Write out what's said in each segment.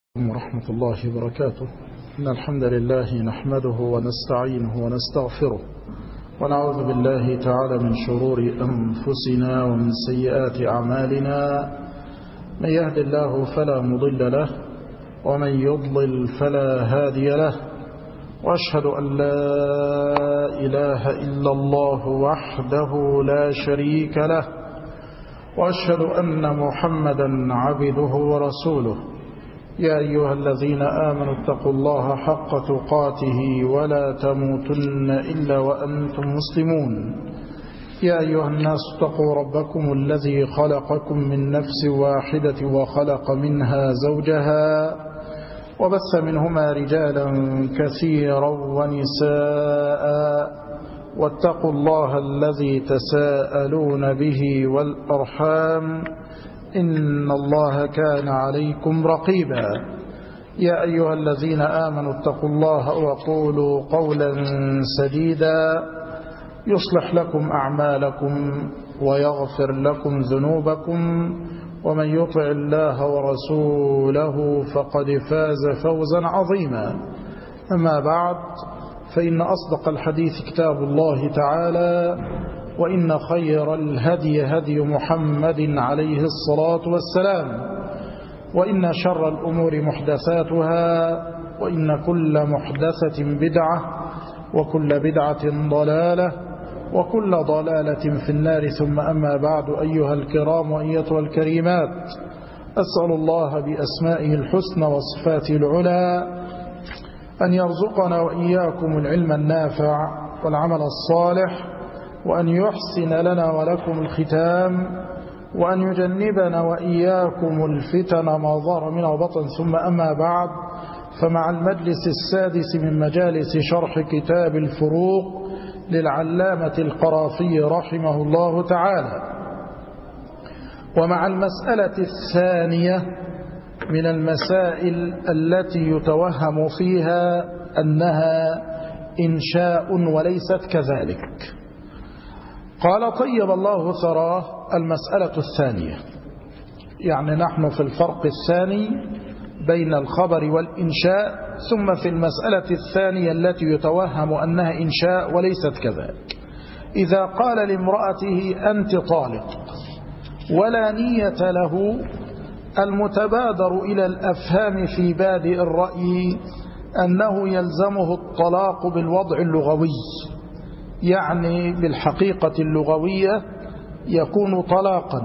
ورحمة الله وبركاته. إن الحمد لله نحمده ونستعينه ونستغفره ونعوذ بالله تعالى من شرور أنفسنا ومن سيئات أعمالنا. من يهد الله فلا مضل له ومن يضلل فلا هادي له، وأشهد أن لا إله إلا الله وحده لا شريك له، وأشهد أن محمدا عبده ورسوله. يا أيها الذين آمنوا اتقوا الله حق تقاته ولا تموتن إلا وأنتم مسلمون. يا أيها الناس اتقوا ربكم الذي خلقكم من نفس واحدة وخلق منها زوجها وبث منهما رجالا كثيرا ونساء، واتقوا الله الذي تساءلون به والأرحام إن الله كان عليكم رقيبا. يا أيها الذين آمنوا اتقوا الله وقولوا قولا سديدا يصلح لكم أعمالكم ويغفر لكم ذنوبكم، ومن يطع الله ورسوله فقد فاز فوزا عظيما. أما بعد، فإن أصدق الحديث كتاب الله تعالى، وإن خير الهدي هدي محمد عليه الصلاة والسلام، وإن شر الأمور محدثاتها، وإن كل محدثة بدعة، وكل بدعة ضلالة، وكل ضلالة في النار. ثم أما بعد، أيها الكرام وأيتها الكريمات، أسأل الله بأسمائه الحسنى وصفاته العلى أن يرزقنا وإياكم العلم النافع والعمل الصالح، وأن يحسن لنا ولكم الختام، وأن يجنبنا وإياكم الفتن ما ظهر منه وبطن. ثم أما بعد، فمع المجلس السادس من مجالس شرح كتاب الفروق للعلامة القرافي رحمه الله تعالى، ومع المسألة الثانية من المسائل التي يتوهم فيها أنها إنشاء وليست كذلك. قال: طيب الله ثراه. المسألة الثانية، يعني نحن في الفرق الثاني بين الخبر والإنشاء، ثم في المسألة الثانية التي يتوهم أنها إنشاء وليست كذلك. إذا قال لامرأته أنت طالق ولا نية له، المتبادر إلى الأفهام في بادئ الرأي أنه يلزمه الطلاق بالوضع اللغوي، يعني بالحقيقة اللغوية يكون طلاقا،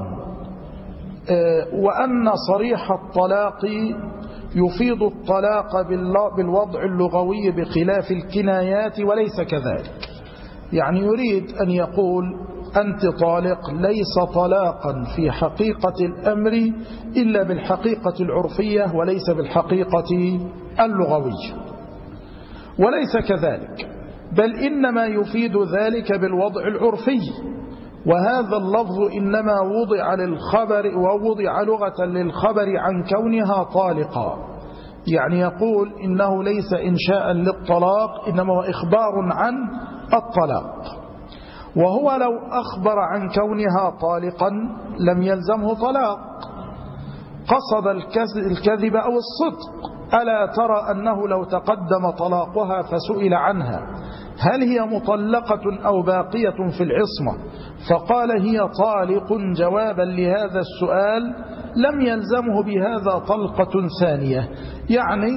وأن صريح الطلاق يفيد الطلاق بالوضع اللغوي بخلاف الكنايات وليس كذلك. يعني يريد أن يقول أنت طالق ليس طلاقا في حقيقة الأمر إلا بالحقيقة العرفية وليس بالحقيقة اللغوية، وليس كذلك، بل إنما يفيد ذلك بالوضع العرفي. وهذا اللفظ إنما وضع للخبر ووضع لغة للخبر عن كونها طالقا، يعني يقول إنه ليس إنشاء للطلاق، إنما هو إخبار عن الطلاق. وهو لو أخبر عن كونها طالقا لم يلزمه طلاق، قصد الكذب أو الصدق. ألا ترى أنه لو تقدم طلاقها فسئل عنها هل هي مطلقة أو باقية في العصمة، فقال هي طالق جوابا لهذا السؤال، لم يلزمه بهذا طلقة ثانية. يعني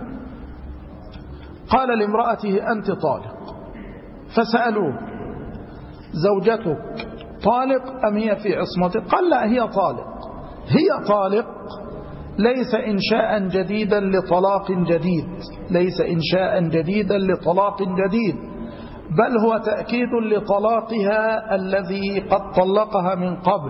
قال لامرأته أنت طالق، فسألوه زوجتك طالق أم هي في عصمتك؟ قال لا، هي طالق. هي طالق ليس إنشاء جديدا لطلاق جديد، ليس إنشاء جديدا لطلاق جديد، بل هو تأكيد لطلاقها الذي قد طلقها من قبل.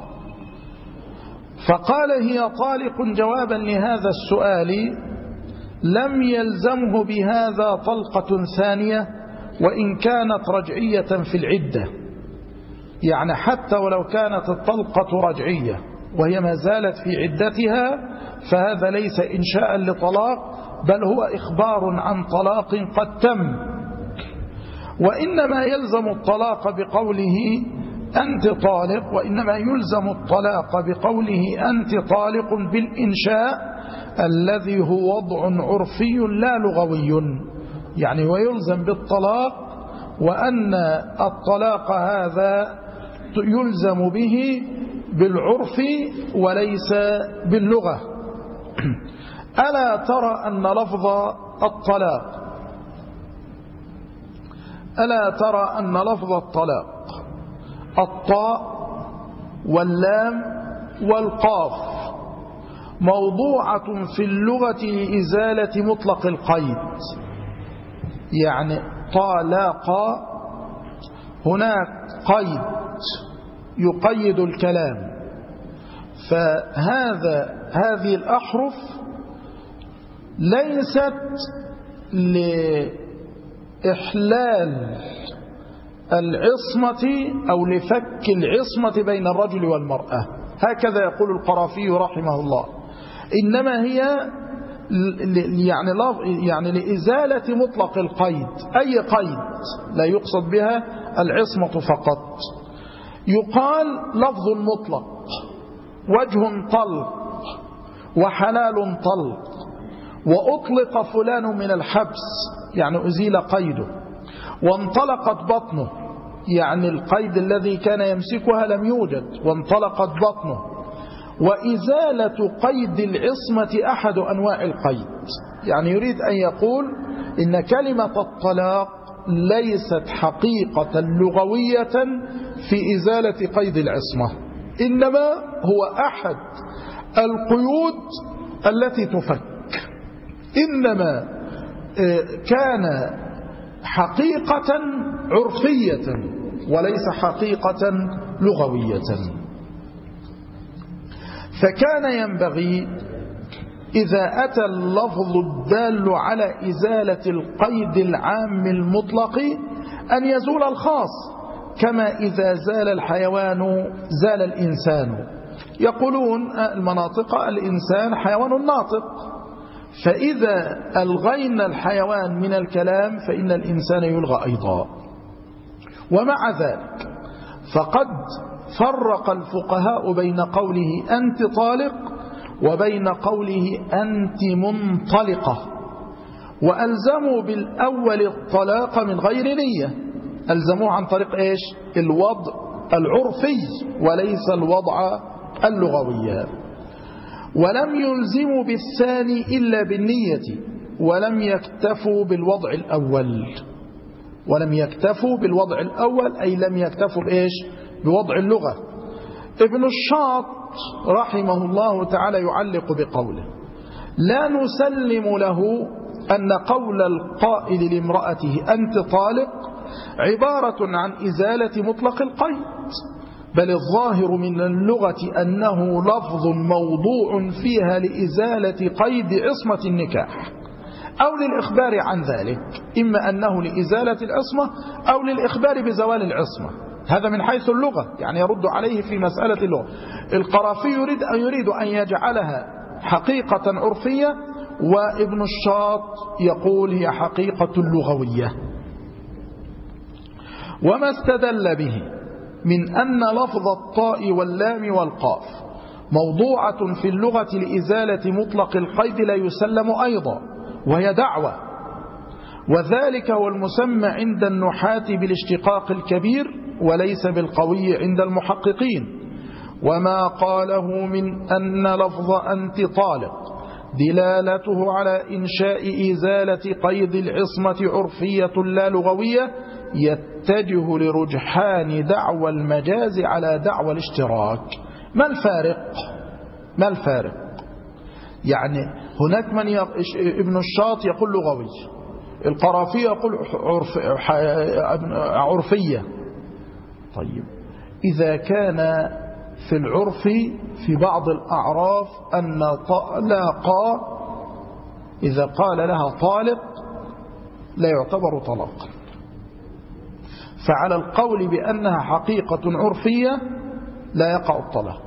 فقال هي طالق جوابا لهذا السؤال، لم يلزمه بهذا طلقة ثانية وإن كانت رجعية في العدة. يعني حتى ولو كانت الطلقة رجعية وهي ما زالت في عدتها، فهذا ليس إنشاء لطلاق، بل هو إخبار عن طلاق قد تم. وإنما يلزم الطلاق بقوله أنت طالق، وإنما يلزم الطلاق بقوله أنت طالق بالإنشاء الذي هو وضع عرفي لا لغوي، يعني ويلزم بالطلاق، وأن الطلاق هذا يلزم به بالعرف وليس باللغة. ألا ترى أن لفظ الطلاق الطاء واللام والقاف موضوعة في اللغة لإزالة مطلق القيد، يعني طلاق هناك قيد يقيد الكلام، هذه الأحرف ليست لإحلال العصمة أو لفك العصمة بين الرجل والمرأة، هكذا يقول القرافي رحمه الله، إنما هي يعني لإزالة مطلق القيد، أي قيد لا يقصد بها العصمة فقط. يقال لفظ مطلق، وجه طلق، وحلال طلق، وأطلق فلان من الحبس يعني أزيل قيده، وانطلقت بطنه يعني القيد الذي كان يمسكها لم يوجد وانطلقت بطنه. وإزالة قيد العصمة أحد أنواع القيد، يعني يريد أن يقول إن كلمة الطلاق ليست حقيقة لغوية في إزالة قيد العصمة، إنما هو أحد القيود التي تفك، إنما كان حقيقة عرفية وليس حقيقة لغوية. فكان ينبغي إذا أتى اللفظ الدال على إزالة القيد العام المطلق أن يزول الخاص، كما إذا زال الحيوان زال الإنسان. يقولون المناطق الإنسان حيوان ناطق، فإذا ألغينا الحيوان من الكلام فإن الإنسان يلغى أيضا. ومع ذلك فقد فرق الفقهاء بين قوله أنت طالق وبين قوله أنت منطلقة، وألزموا بالأول الطلاق من غير نية، ألزموه عن طريق إيش؟ الوضع العرفي وليس الوضع اللغوي. ولم يلزموا بالثاني إلا بالنية، ولم يكتفوا بالوضع الأول، أي لم يكتفوا بإيش؟ بوضع اللغة. ابن الشاط رحمه الله تعالى يعلق بقوله: لا نسلم له أن قول القائل لامرأته أنت طالق عبارة عن إزالة مطلق القيد، بل الظاهر من اللغة أنه لفظ موضوع فيها لإزالة قيد عصمة النكاح أو للإخبار عن ذلك، إما أنه لإزالة العصمة أو للإخبار بزوال العصمة. هذا من حيث اللغة، يعني يرد عليه في مسألة اللغة. القرافي يريد أن يجعلها حقيقة عرفية، وابن الشاط يقول هي حقيقة لغوية. وما استدل به من أن لفظ الطاء واللام والقاف موضوعة في اللغة لإزالة مطلق القيد لا يسلم أيضا، وهي دعوة، وذلك هو المسمى عند النحاة بالاشتقاق الكبير وليس بالقوي عند المحققين. وما قاله من أن لفظ أنت طالق دلالته على إنشاء إزالة قيد العصمة عرفية لا لغوية يتجه لرجحان دعوى المجاز على دعوى الاشتراك. ما الفارق؟ يعني هناك من ابن الشاط يقول لغوي، القرافي يقول عرفية. طيب إذا كان في العرف في بعض الأعراف أن طلاقا إذا قال لها طالق لا يعتبر طلاقا، فعلى القول بأنها حقيقة عرفية لا يقع الطلاق،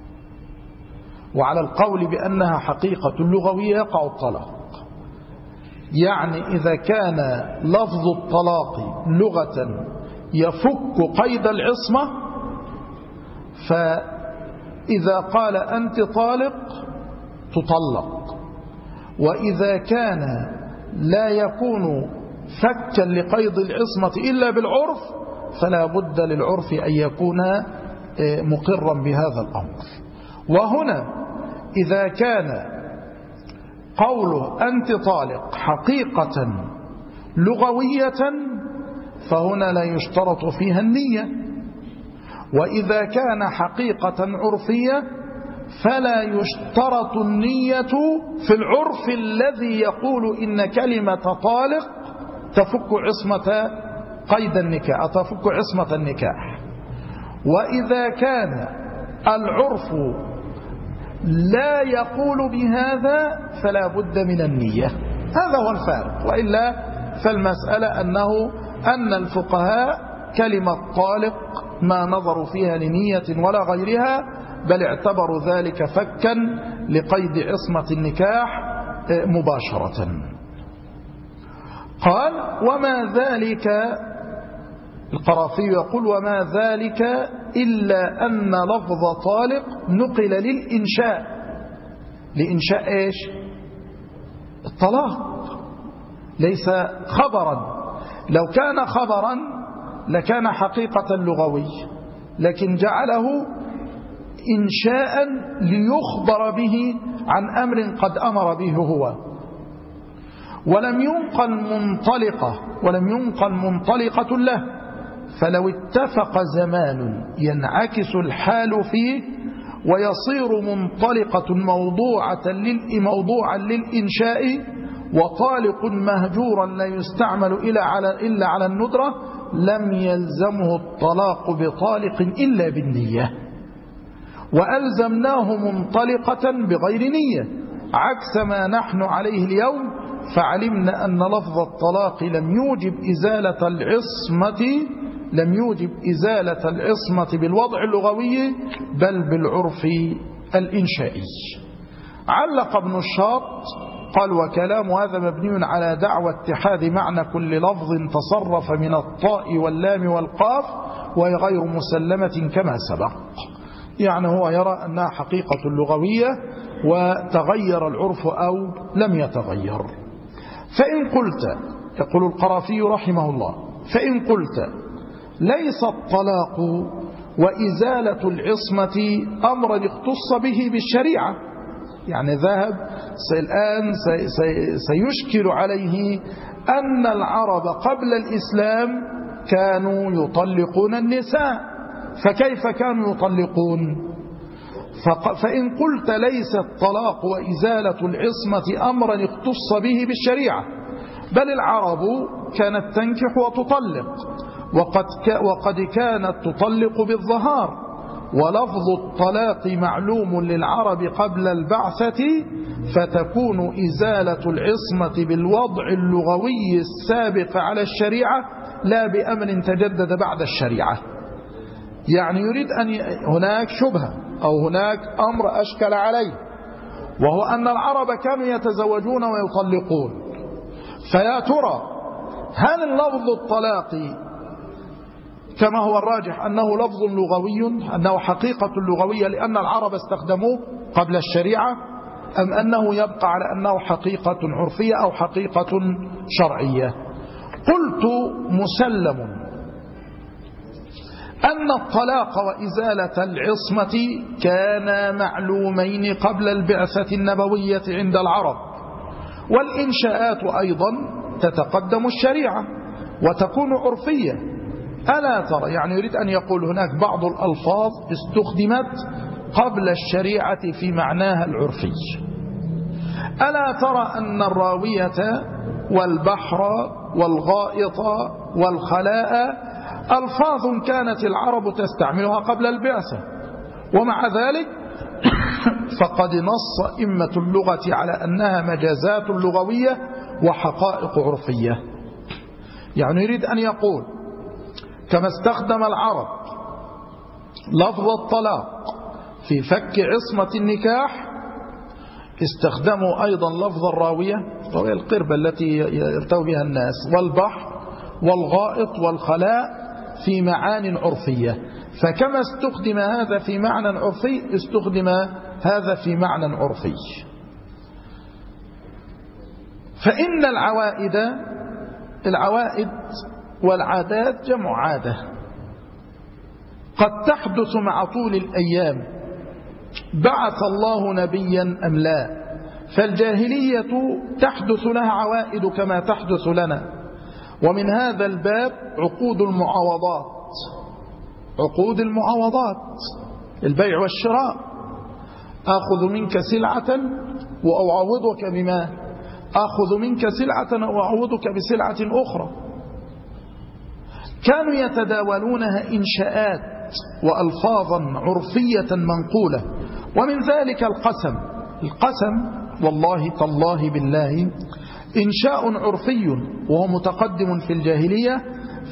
وعلى القول بأنها حقيقة لغوية يقع الطلاق. يعني إذا كان لفظ الطلاق لغة يفك قيد العصمة، فإذا قال أنت طالق تطلق، وإذا كان لا يكون فكا لقيد العصمة إلا بالعرف فلا بد للعرف أن يكون مقرا بهذا الأمر. وهنا إذا كان قوله أنت طالق حقيقة لغوية فهنا لا يشترط فيها النية، وإذا كان حقيقة عرفية فلا يشترط النية في العرف الذي يقول إن كلمة طالق تفك عصمة قيد النكاح، تفك عصمة النكاح. وإذا كان العرف لا يقول بهذا فلا بد من النية. هذا هو الفارق، وإلا فالمسألة أن الفقهاء كلمة طالق ما نظروا فيها لنية ولا غيرها، بل اعتبروا ذلك فكا لقيد عصمة النكاح مباشرة. قال وما ذلك، القرافي يقول وما ذلك إلا أن لفظ طالق نقل للإنشاء. لإنشاء إيش؟ الطلاق، ليس خبرا. لو كان خبرا لكان حقيقة لغوي، لكن جعله إنشاء ليخبر به عن أمر قد أمر به هو، ولم ينقل منطلقة له. فلو اتفق زمان ينعكس الحال فيه ويصير منطلقة موضوعا للإنشاء، وطالق مهجورا لا يستعمل إلا على الندرة، لم يلزمه الطلاق بطالق إلا بالنية، وألزمناه منطلقة بغير نية، عكس ما نحن عليه اليوم. فعلمنا أن لفظ الطلاق لم يوجب إزالة العصمة بالوضع اللغوي بل بالعرف الإنشائي. علق ابن الشاط قال وكلام هذا مبني على دعوى اتحاد معنى كل لفظ تصرف من الطاء واللام والقاف وهي غير مسلمة كما سبق. يعني هو يرى أنها حقيقة لغوية وتغير العرف أو لم يتغير. فإن قلت، يقول القرافي رحمه الله، فإن قلت ليس الطلاق وإزالة العصمة أمرا اختص به بالشريعة، يعني ذهب الآن سيشكل عليه أن العرب قبل الإسلام كانوا يطلقون النساء، فكيف كانوا يطلقون؟ فإن قلت ليس الطلاق وإزالة العصمة أمرا اختص به بالشريعة، بل العرب كانت تنكح وتطلق، وقد كانت تطلق بالظهار، ولفظ الطلاق معلوم للعرب قبل البعثة، فتكون إزالة العصمة بالوضع اللغوي السابق على الشريعة لا بأمر تجدد بعد الشريعة. يعني يريد أن هناك شبهة أو هناك أمر أشكل عليه، وهو أن العرب كانوا يتزوجون ويطلقون، فيا ترى هل اللفظ الطلاق كما هو الراجح أنه لفظ لغوي، أنه حقيقة لغوية لأن العرب استخدموه قبل الشريعة، أم أنه يبقى على أنه حقيقة عرفية أو حقيقة شرعية؟ قلت مسلم أن الطلاق وإزالة العصمة كانا معلومين قبل البعثة النبوية عند العرب، والإنشاءات أيضا تتقدم الشريعة وتكون عرفية. ألا ترى، يعني يريد أن يقول هناك بعض الألفاظ استخدمت قبل الشريعة في معناها العرفي. ألا ترى أن الراوية والبحر والغائط والخلاء ألفاظ كانت العرب تستعملها قبل البعثة، ومع ذلك فقد نص أئمة اللغة على أنها مجازات لغوية وحقائق عرفية. يعني يريد أن يقول كما استخدم العرب لفظ الطلاق في فك عصمة النكاح، استخدموا أيضا لفظ الراوية وهي القربة التي يرتوي بها الناس، والبحر والغائط والخلاء في معان عرفية. فكما استخدم هذا في معنى عرفي استخدم هذا في معنى عرفي. فإن العوائد والعادات جمع عادة قد تحدث مع طول الأيام، بعث الله نبيا أم لا، فالجاهلية تحدث لها عوائد كما تحدث لنا. ومن هذا الباب عقود المعاوضات، البيع والشراء، آخذ منك سلعة وأعوضك بما آخذ منك سلعة وأعوضك بسلعة أخرى. كانوا يتداولونها إنشاءات وألفاظا عرفية منقولة، ومن ذلك القسم والله تالله بالله إنشاء عرفي وهو متقدم في الجاهلية،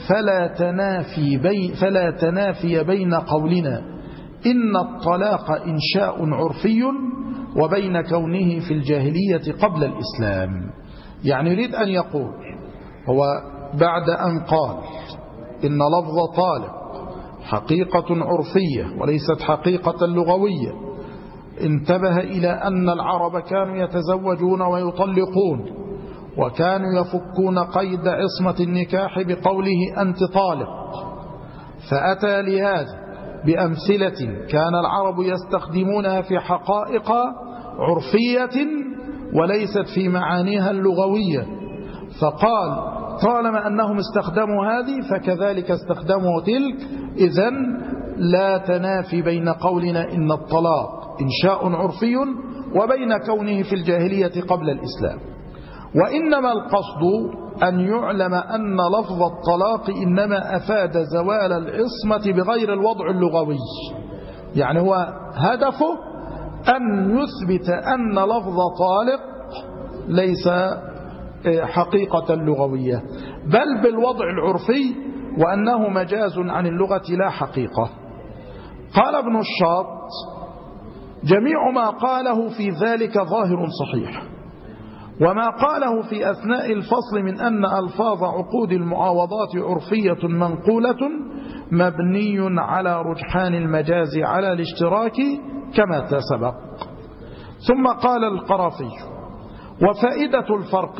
فلا تنافي بين قولنا إن الطلاق إنشاء عرفي وبين كونه في الجاهلية قبل الإسلام. يعني يريد أن يقول هو بعد أن قال إن لفظ طالق حقيقة عرفية وليست حقيقة لغوية، انتبه إلى أن العرب كانوا يتزوجون ويطلقون، وكانوا يفكون قيد عصمة النكاح بقوله أنت طالق، فأتى لهذا بأمثلة كان العرب يستخدمونها في حقائق عرفية وليست في معانيها اللغوية، فقال طالما أنهم استخدموا هذه فكذلك استخدموا تلك، إذن لا تنافي بين قولنا إن الطلاق إنشاء عرفي وبين كونه في الجاهلية قبل الإسلام. وإنما القصد أن يعلم أن لفظ الطلاق إنما أفاد زوال العصمة بغير الوضع اللغوي، يعني هو هدفه أن يثبت أن لفظ طالق ليس حقيقة لغوية بل بالوضع العرفي، وأنه مجاز عن اللغة لا حقيقة. قال ابن الشاط جميع ما قاله في ذلك ظاهر صحيح، وما قاله في أثناء الفصل من أن ألفاظ عقود المعاوضات عرفية منقولة مبني على رجحان المجاز على الاشتراك كما سبق. ثم قال القرافي وفائدة الفرق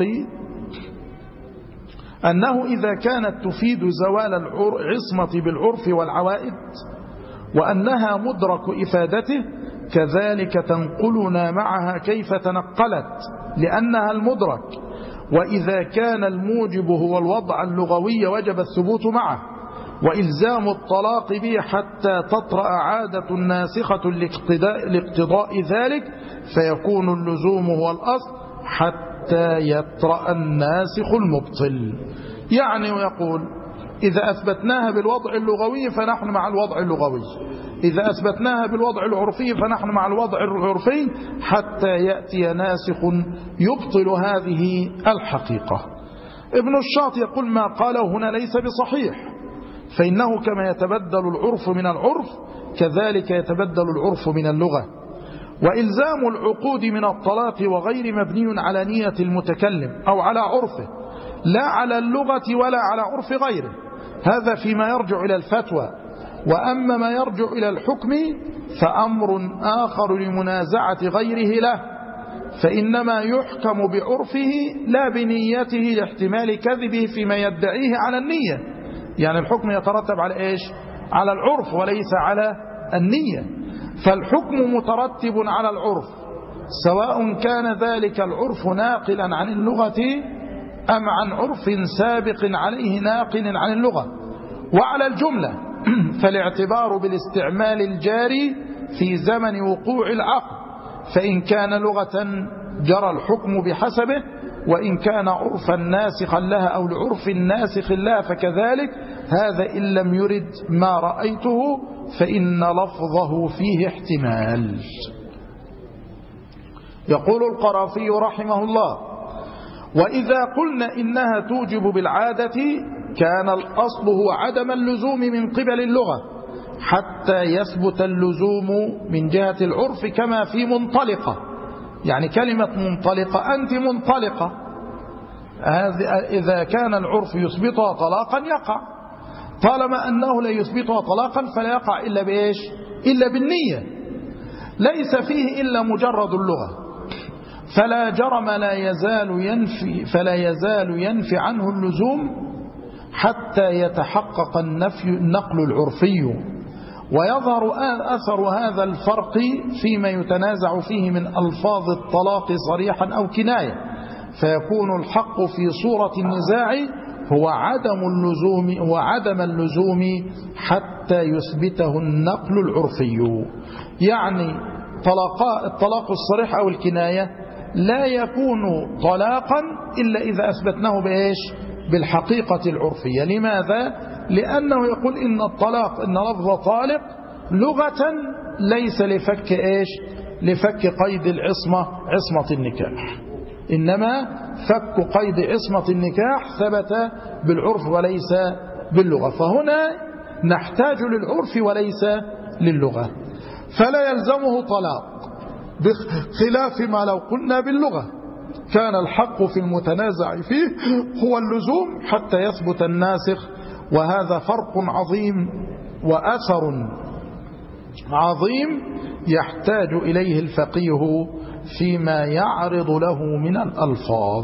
أنه إذا كانت تفيد زوال العصمة بالعرف والعوائد وأنها مدرك إفادته، كذلك تنقلنا معها كيف تنقلت لأنها المدرك. وإذا كان الموجب هو الوضع اللغوي وجب الثبوت معه وإلزام الطلاق به حتى تطرأ عادة ناسخة لاقتضاء ذلك، فيكون اللزوم هو الأصل حتى يطرأ الناسخ المبطل. يعني يقول إذا أثبتناها بالوضع اللغوي فنحن مع الوضع اللغوي، إذا أثبتناها بالوضع العرفي فنحن مع الوضع العرفي حتى يأتي ناسخ يبطل هذه الحقيقة. ابن الشاط يقول ما قاله هنا ليس بصحيح، فإنه كما يتبدل العرف من العرف كذلك يتبدل العرف من اللغة. وإلزام العقود من الطلاق وغير مبني على نية المتكلم أو على عرفه لا على اللغة ولا على عرف غيره، هذا فيما يرجع إلى الفتوى. وأما ما يرجع إلى الحكم فأمر آخر لمنازعة غيره له، فإنما يحكم بعرفه لا بنيته لاحتمال كذبه فيما يدعيه على النية. يعني الحكم يترتب على إيش؟ على العرف وليس على النية، فالحكم مترتب على العرف سواء كان ذلك العرف ناقلا عن اللغة أم عن عرف سابق عليه ناقل عن اللغة. وعلى الجملة فالاعتبار بالاستعمال الجاري في زمن وقوع العقد، فإن كان لغة جرى الحكم بحسبه، وإن كان عرفا ناسخا لها أو لعرف ناسخ لها فكذلك. هذا إن لم يرد ما رأيته فإن لفظه فيه احتمال. يقول القرافي رحمه الله وإذا قلنا إنها توجب بالعادة كان الأصل هو عدم اللزوم من قبل اللغة حتى يثبت اللزوم من جهة العرف كما في منطلقة. يعني كلمة منطلقة أنت منطلقة، إذا كان العرف يثبتها طلاقا يقع، طالما أنه لا يثبتها طلاقا فلا يقع إلا بإيش؟ إلا بالنية، ليس فيه إلا مجرد اللغة. فلا جرم فلا يزال ينفي عنه اللزوم حتى يتحقق النقل العرفي، ويظهر أثر هذا الفرق فيما يتنازع فيه من ألفاظ الطلاق صريحا أو كناية، فيكون الحق في صورة النزاع هو عدم اللزوم حتى يثبته النقل العرفي. يعني الطلاق الصريح أو الكناية لا يكون طلاقا إلا إذا أثبتناه بإيش؟ بالحقيقة العرفية. لماذا؟ لأنه يقول إن الطلاق، إن لفظ طالق لغة ليس لفك إيش؟ لفك قيد عصمة النكاح، إنما فك قيد عصمة النكاح ثبت بالعرف وليس باللغة، فهنا نحتاج للعرف وليس للغة، فلا يلزمه طلاق، بخلاف ما لو قلنا باللغة كان الحق في المتنازع فيه هو اللزوم حتى يثبت الناسخ، وهذا فرق عظيم وأثر عظيم يحتاج إليه الفقيه فيما يعرض له من الألفاظ.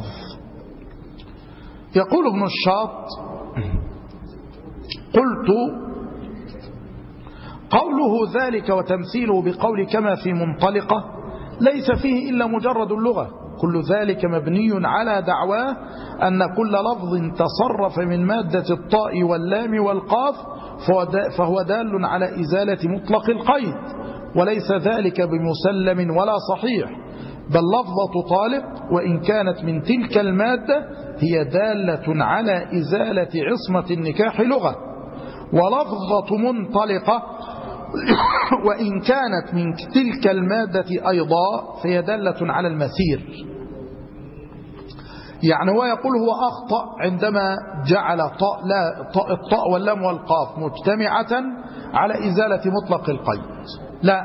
يقول ابن الشاط: قلت قوله ذلك وتمثيله بقول كما في منطلقة ليس فيه إلا مجرد اللغة، كل ذلك مبني على دعواه أن كل لفظ تصرف من مادة الطاء واللام والقاف فهو دال على إزالة مطلق القيد، وليس ذلك بمسلم ولا صحيح، بل لفظة طالق وإن كانت من تلك المادة هي دالة على إزالة عصمة النكاح لغة، ولفظة منطلقة وإن كانت من تلك المادة أيضا فهي دالة على المسير. يعني هو يقول هو أخطأ عندما جعل الطاء واللام والقاف مجتمعة على إزالة مطلق القيد، لا،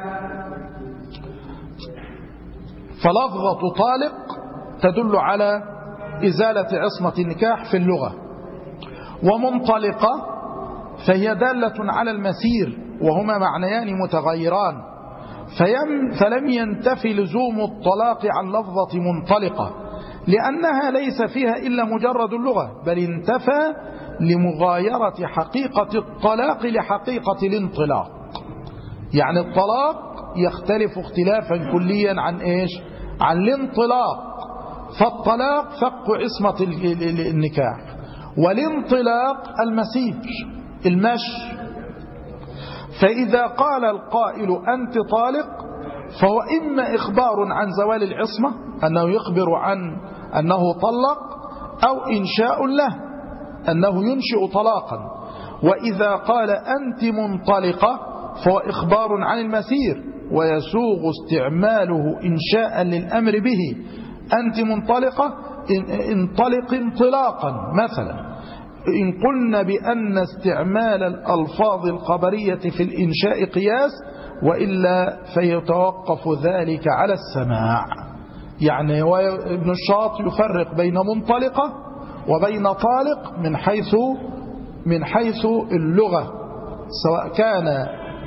فلفظة طالق تدل على إزالة عصمة النكاح في اللغة، ومنطلقة فهي دالة على المسير، وهما معنيان متغيران، فلم ينتفي لزوم الطلاق عن لفظة منطلقة لأنها ليس فيها إلا مجرد اللغة، بل انتفى لمغايرة حقيقة الطلاق لحقيقة الانطلاق. يعني الطلاق يختلف اختلافا كليا عن إيش؟ عن الانطلاق، فالطلاق فك عصمة النكاح، والانطلاق المسير المشي. فإذا قال القائل أنت طالق فهو إما إخبار عن زوال العصمة، أنه يخبر عن أنه طلق، أو إنشاء له أنه ينشئ طلاقا. وإذا قال أنت منطلقة فهو إخبار عن المسير، ويسوغ استعماله إنشاء للأمر به، أنت منطلقة انطلق انطلاقا مثلا، إن قلنا بأن استعمال الألفاظ الخبرية في الإنشاء قياس، وإلا فيتوقف ذلك على السماع. يعني ابن الشاط يفرق بين منطلقة وبين طالق من حيث اللغة، سواء كان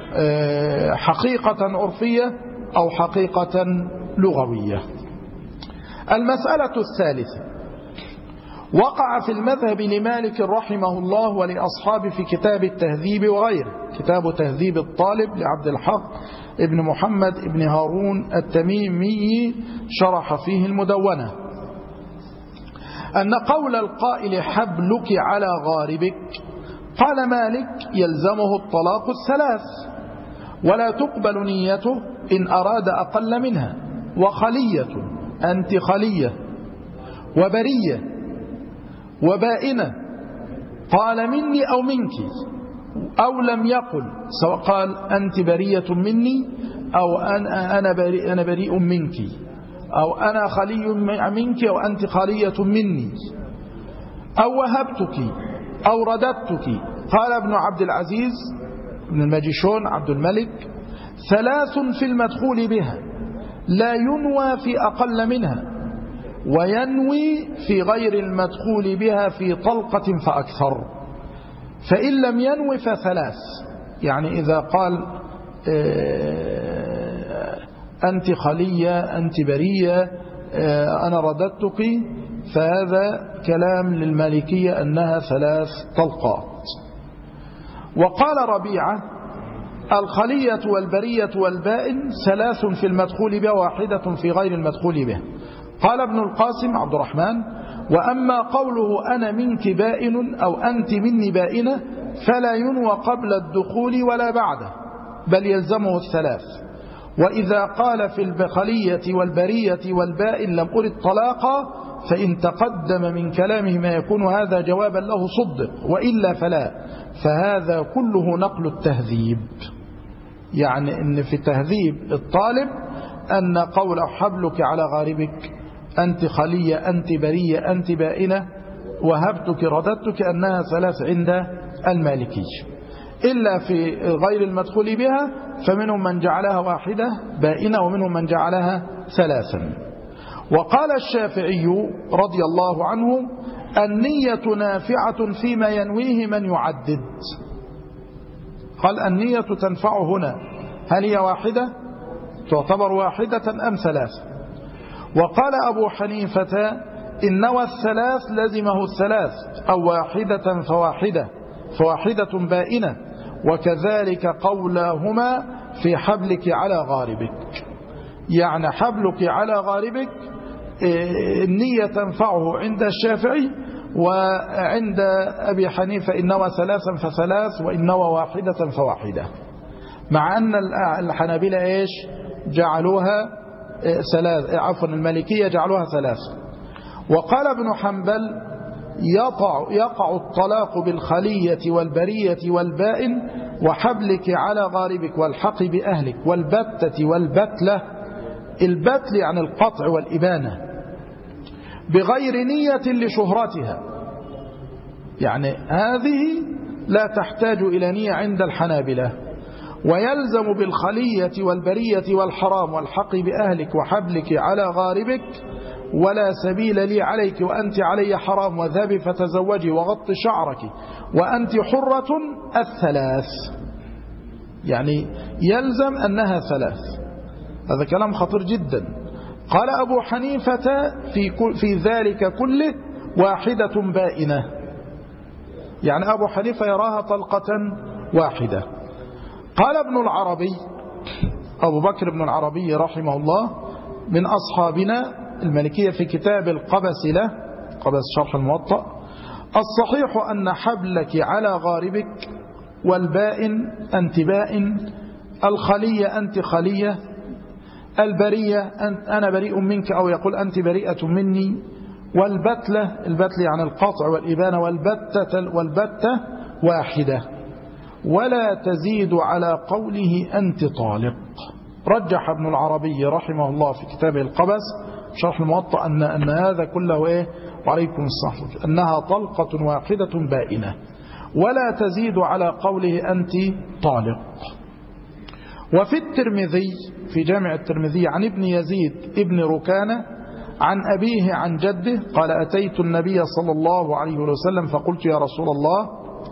حقيقة عرفية أو حقيقة لغوية. المسألة الثالثة وقع في المذهب لمالك رحمه الله ولأصحابه في كتاب التهذيب وغيره، كتاب تهذيب الطالب لعبد الحق ابن محمد ابن هارون التميمي شرح فيه المدونة، أن قول القائل حبلك على غاربك، قال مالك يلزمه الطلاق الثلاث ولا تقبل نيته إن أراد أقل منها، وخلية أنت خلية، وبرية، وبائنة، قال مني أو منك، أو لم يقل، سواء قال أنت برية مني أو أنا بريء منك، أو أنا خلي منك أو أنت خلية مني، أو وهبتك أو رددتك. قال ابن عبد العزيز بن الماجشون عبد الملك: ثلاث في المدخول بها لا ينوى في أقل منها، وينوي في غير المدخول بها في طلقة فأكثر، فإن لم ينوي فثلاث. يعني إذا قال أنت خلية، أنت برية، أنا رددتك، فهذا كلام للمالكية أنها 3 طلقات. وقال ربيعة: الخلية والبرية والبائن 3 في المدخول به و1 في غير المدخول به. قال ابن القاسم عبد الرحمن: وأما قوله أنا منك بائن أو أنت مني بائنة فلا ينوى قبل الدخول ولا بعده، بل يلزمه 3. وإذا قال في الخلية والبرية والبائن لم أرد طلاقا، فإن تقدم من كلامه ما يكون هذا جوابا له صدق، وإلا فلا، فهذا كله نقل التهذيب. يعني إن في تهذيب الطالب أن قول حبلك على غاربك، أنت خلية، أنت برية، أنت بائنة، وهبتك رددتك، أنها 3 عند المالكي. إلا في غير المدخول بها فمنهم من جعلها 1 بائنة، ومنهم من جعلها 3. وقال الشافعي رضي الله عنه: النية نافعة فيما ينويه من يعدد. قال النية تنفع هنا، هل هي 1 تعتبر 1 أم 3؟ وقال أبو حنيفة: إن نوى 3 لزمه 3، أو 1 فواحدة بائنة، وكذلك قولاهما في حبلك على غاربك. يعني حبلك على غاربك النية تنفعه عند الشافعي، وعند أبي حنيفة إن نوى 3 ف3، وإن نوى 1 ف1، مع أن الحنابلة إيش جعلوها 3، عفوا المالكية جعلوها 3. وقال ابن حنبل: يقع الطلاق بالخلية والبرية والبائن وحبلك على غاربك والحق بأهلك والبتة والبتلة. البتل يعني القطع والإبانة، بغير نية لشهرتها. يعني هذه لا تحتاج إلى نية عند الحنابلة. ويلزم بالخلية والبرية والحرام والحق بأهلك وحبلك على غاربك ولا سبيل لي عليك وأنت علي حرام وذهبي فتزوجي وغط شعرك وأنت حرة 3. يعني يلزم أنها 3. هذا كلام خطير جدا. قال أبو حنيفة في ذلك كله 1 بائنة. يعني أبو حنيفة يراها طلقة 1. قال ابن العربي أبو بكر بن العربي رحمه الله من أصحابنا المالكية في كتاب القبس له، قبس شرح الموطأ: الصحيح أن حبلك على غاربك، والبائن أنت بائن، الخلية أنت خلية، البرية أنا بريء منك، أو يقول أنت بريئة مني، والبتلة، البتل يعني القطع والإبانة، والبتة 1، ولا تزيد على قوله أنت طالق. رجح ابن العربي رحمه الله في كتابه القبس شرح الموطأ أن هذا كله وعليكم الصحة أنها طلقة 1 بائنة، ولا تزيد على قوله أنت طالق. وفي الترمذي في جامع الترمذي عن ابن يزيد ابن ركانة عن أبيه عن جده قال: أتيت النبي صلى الله عليه وسلم فقلت: يا رسول الله،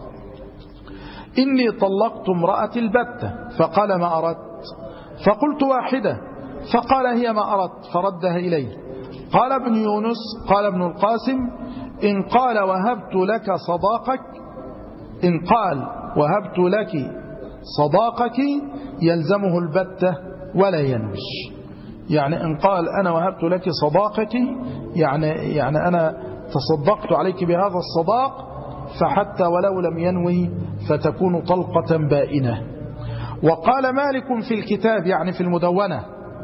إني طلقت امرأة البتة. فقال: ما أردت؟ فقلت: 1. فقال: هي ما أردت، فردها إلي. قال ابن يونس قال ابن القاسم: إن قال وهبت لك صداقك يلزمه البتة ولا ينوش. يعني إن قال أنا وهبت لك صداقك، يعني أنا تصدقت عليك بهذا الصداق، فحتى ولو لم ينوي فتكون طلقة بائنة. وقال مالك في الكتاب يعني في المدونة: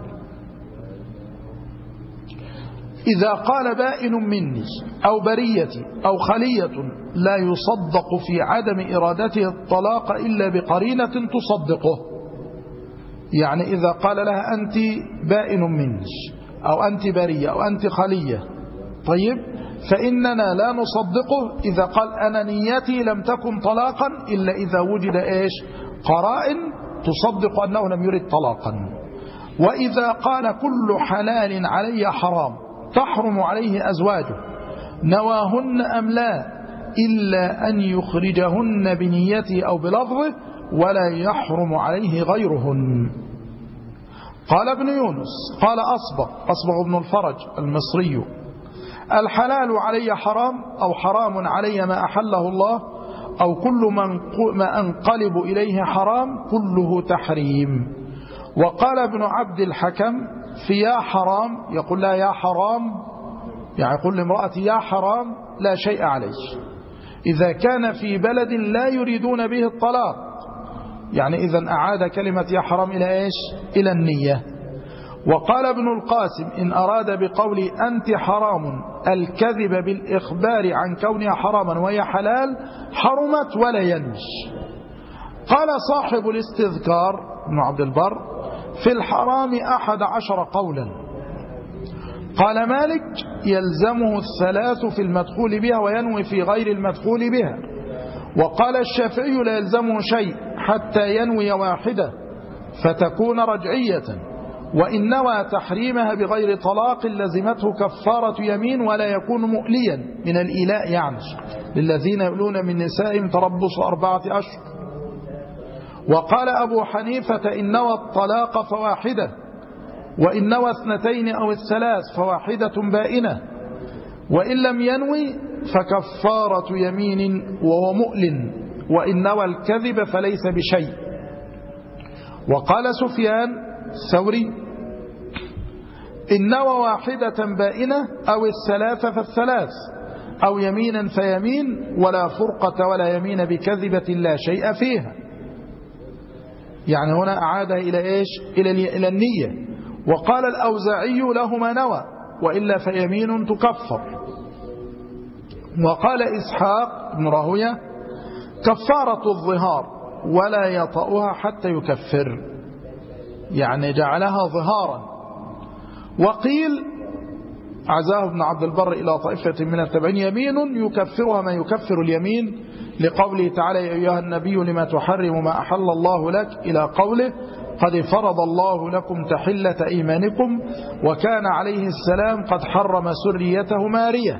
إذا قال بائن مني أو بريتي أو خلية لا يصدق في عدم إرادته الطلاق إلا بقرينة تصدقه. يعني إذا قال لها أنت بائن مني أو أنت برية أو أنت خلية، طيب، فإننا لا نصدقه إذا قال أنا نيتي لم تكن طلاقا، إلا إذا وجد قرائن تصدق أنه لم يرد طلاقا. وإذا قال كل حلال علي حرام تحرم عليه أزواجه نواهن أم لا، إلا أن يخرجهن بنيته أو بلفظه، ولا يحرم عليه غيرهن. قال ابن يونس قال أصبغ بن الفرج المصري: الحلال علي حرام، أو حرام علي ما أحله الله، أو كل ما أنقلب إليه حرام كله تحريم. وقال ابن عبد الحكم في يا حرام، يقول لا يا حرام، يعني يقول لامرأتي يا حرام لا شيء عليه، إذا كان في بلد لا يريدون به الطلاق، يعني إذا أعاد كلمة يا حرام إلى إيش؟ إلى النية. وقال ابن القاسم: إن أراد بقولي أنت حرام الكذب بالإخبار عن كونها حراما وهي حلال حرمت ولا ينش. قال صاحب الاستذكار ابن عبد البر: في الحرام 11 قولا. قال مالك: يلزمه 3 في المدخول بها وينوي في غير المدخول بها. وقال الشافعي: لا يلزمه شيء حتى ينوي واحدة فتكون رجعية، وإن نوى تحريمها بغير طلاق لزمته كفارة يمين ولا يكون مؤليا من الإيلاء، يعني للذين يؤلون من نسائهم تربص 4 أشهر. وقال أبو حنيفة: إن نوى الطلاق فواحدة، وإن نوى 2 أو 3 فواحدة بائنة، وإن لم ينوي فكفارة يمين وهو مؤل، وإن نوى الكذب فليس بشيء. وقال سفيان الثوري: إن نوى واحدة بائنة أو 3 فالثلاث، أو يمينا فيمين، ولا فرقة ولا يمين بكذبة لا شيء فيها. يعني هنا أعادها إلى إيش؟ إلى النية. وقال الأوزاعي: لهما نوى وإلا فيمين تكفر. وقال إسحاق بن راهوية: كفارة الظهار ولا يطأها حتى يكفر، يعني جعلها ظهارا. وقيل عزاه ابن عبد البر إلى طائفة من التابعين: يمين يكفرها ما يكفر اليمين، لقوله تعالى: يا أيها النبي لما تحرم ما أحل الله لك، إلى قوله: قد فرض الله لكم تحلة أيمانكم، وكان عليه السلام قد حرم سريته مارية.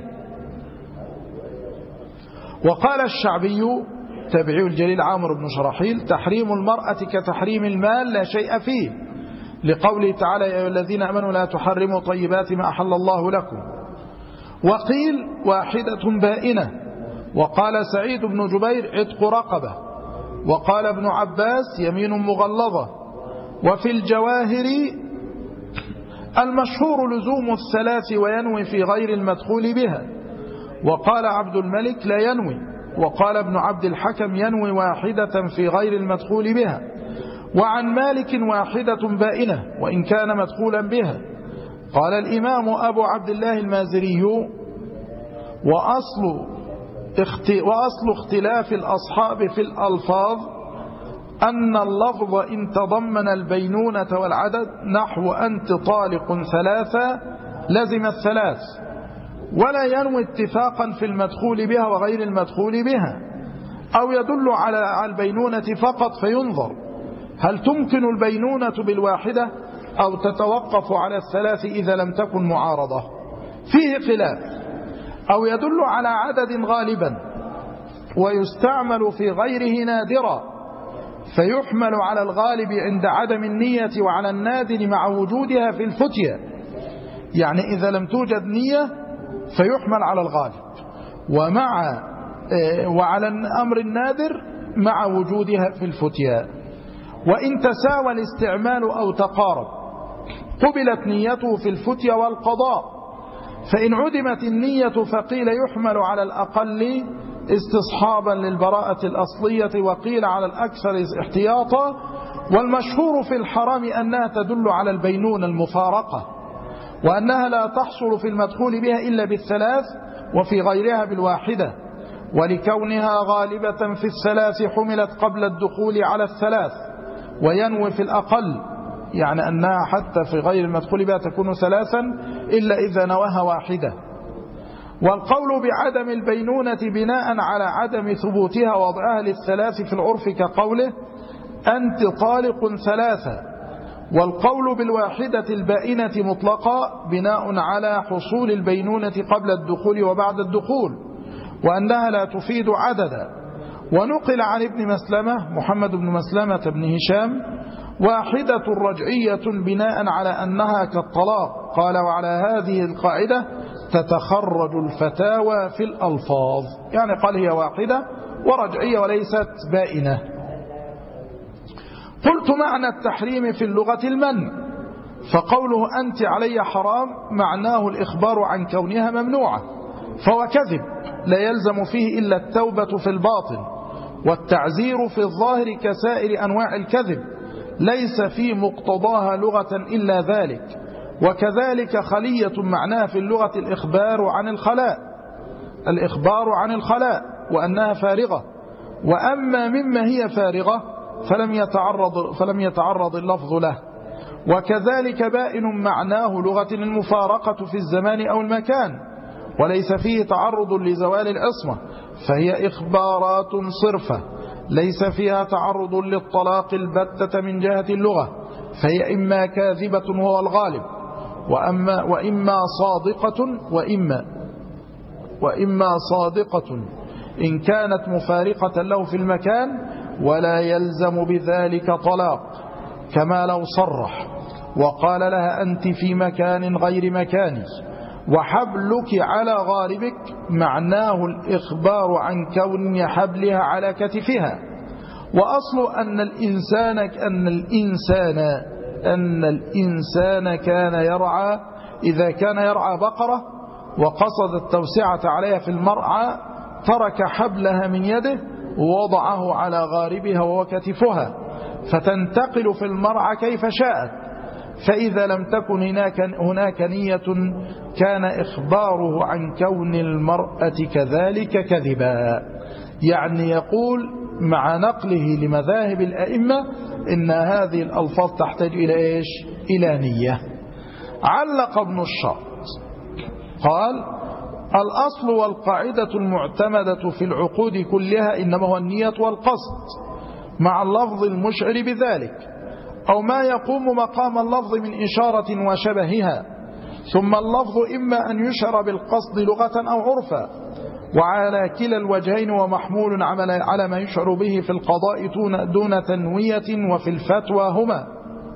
وقال الشعبي تابعي الجليل عامر بن شراحيل: تحريم المرأة كتحريم المال لا شيء فيه، لقوله تعالى: يا أيها الذين آمنوا لا تحرموا طيبات ما أحل الله لكم. وقيل واحدة بائنة. وقال سعيد بن جبير: عتق رقبة. وقال ابن عباس: يمين مغلظة. وفي الجواهر: المشهور لزوم 3 وينوي في غير المدخول بها. وقال عبد الملك: لا ينوي. وقال ابن عبد الحكم: ينوي واحدة في غير المدخول بها. وعن مالك: واحدة بائنة وإن كان مدخولا بها. قال الإمام أبو عبد الله المازري: وأصل اختلاف الأصحاب في الألفاظ أن اللفظ إن تضمن البينونة والعدد، نحو أنت طالق 3 لزم 3، ولا ينوي اتفاقا في المدخول بها وغير المدخول بها، أو يدل على البينونة فقط، فينظر هل تمكن البينونة بالواحدة أو تتوقف على 3 إذا لم تكن معارضة، فيه خلاف. أو يدل على عدد غالبا ويستعمل في غيره نادرا، فيحمل على الغالب عند عدم النية وعلى النادر مع وجودها في الفتية، يعني إذا لم توجد نية فيحمل على الغالب، وعلى الأمر النادر مع وجودها في الفتية. وإن تساوى الاستعمال أو تقارب قبلت نيته في الفتية والقضاء، فإن عدمت النية فقيل يحمل على الأقل استصحابا للبراءة الأصلية، وقيل على الأكثر احتياطا. والمشهور في الحرام أنها تدل على البينونة المفارقة، وأنها لا تحصل في المدخول بها إلا بالثلاث وفي غيرها بالواحدة، ولكونها غالبة في الثلاث حملت قبل الدخول على الثلاث، وينوي في الأقل، يعني أنها حتى في غير المدخول بها تكون 3 إلا إذا نواها واحدة. والقول بعدم البينونة بناء على عدم ثبوتها وضعها للثلاث في العرف، كقوله أنت طالق 3. والقول بالواحدة البائنة مطلقا بناء على حصول البينونة قبل الدخول وبعد الدخول، وأنها لا تفيد عددا. ونقل عن ابن مسلمة محمد بن مسلمة بن هشام واحدة رجعية بناء على أنها كالطلاق. قال وعلى هذه القاعدة تتخرج الفتاوى في الألفاظ، يعني قال هي واحدة ورجعية وليست بائنة. قلت معنى التحريم في اللغة المنع، فقوله أنت علي حرام معناه الإخبار عن كونها ممنوعة، فهو كذب لا يلزم فيه إلا التوبة في الباطن، والتعزير في الظاهر كسائر أنواع الكذب ليس في مقتضاها لغة إلا ذلك. وكذلك خلية معناها في اللغة الإخبار عن الخلاء وأنها فارغة، وأما مما هي فارغة فلم يتعرض اللفظ له. وكذلك بائن معناه لغة المفارقة في الزمان أو المكان، وليس فيه تعرض لزوال العصمة، فهي إخبارات صرفة ليس فيها تعرض للطلاق البتة من جهة اللغة، فهي إما كاذبة وهو الغالب، وإما صادقة إن كانت مفارقة له في المكان، ولا يلزم بذلك طلاق، كما لو صرح وقال لها أنت في مكان غير مكاني وحبلك على غاربك، معناه الإخبار عن كون حبلها على كتفها. وأصل أن الإنسان كان يرعى، إذا كان يرعى بقرة وقصد التوسعة عليها في المرعى ترك حبلها من يده ووضعه على غاربها وهو كتفها، فتنتقل في المرعى كيف شاءت. فإذا لم تكن هناك نية كان إخباره عن كون المرأة كذلك كذبا. يعني يقول مع نقله لمذاهب الأئمة إن هذه الألفاظ تحتاج إلى إيش؟ إلى نية. علق ابن الشاط قال الأصل والقاعدة المعتمدة في العقود كلها إنما هو النية والقصد مع اللفظ المشعر بذلك، أو ما يقوم مقام اللفظ من إشارة وشبهها. ثم اللفظ إما أن يشعر بالقصد لغة أو عرفا، وعلى كلا الوجهين ومحمول على ما يشعر به في القضاء دون تنوية وفي الفتوى هما.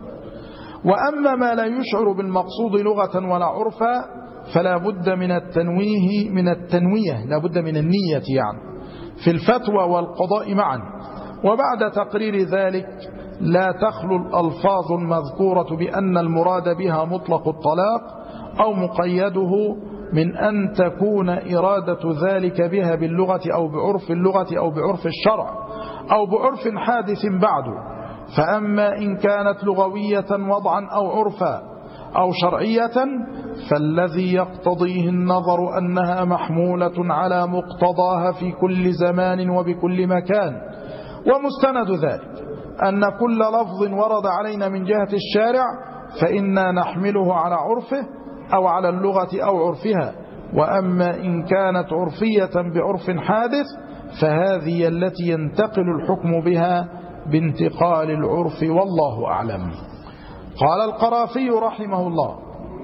وأما ما لا يشعر بالمقصود لغة ولا عرفا فلا بد من التنوية، لا بد من النية يعني في الفتوى والقضاء معا. وبعد تقرير ذلك لا تخلو الألفاظ المذكورة بأن المراد بها مطلق الطلاق أو مقيده من أن تكون إرادة ذلك بها باللغة أو بعرف اللغة أو بعرف الشرع أو بعرف حادث بعده. فأما إن كانت لغوية وضعا أو عرفا أو شرعية فالذي يقتضيه النظر أنها محمولة على مقتضاها في كل زمان وبكل مكان. ومستند ذلك أن كل لفظ ورد علينا من جهة الشارع فإنا نحمله على عرفه أو على اللغة أو عرفها. وأما إن كانت عرفية بعرف حادث فهذه التي ينتقل الحكم بها بانتقال العرف، والله أعلم. قال القرافي رحمه الله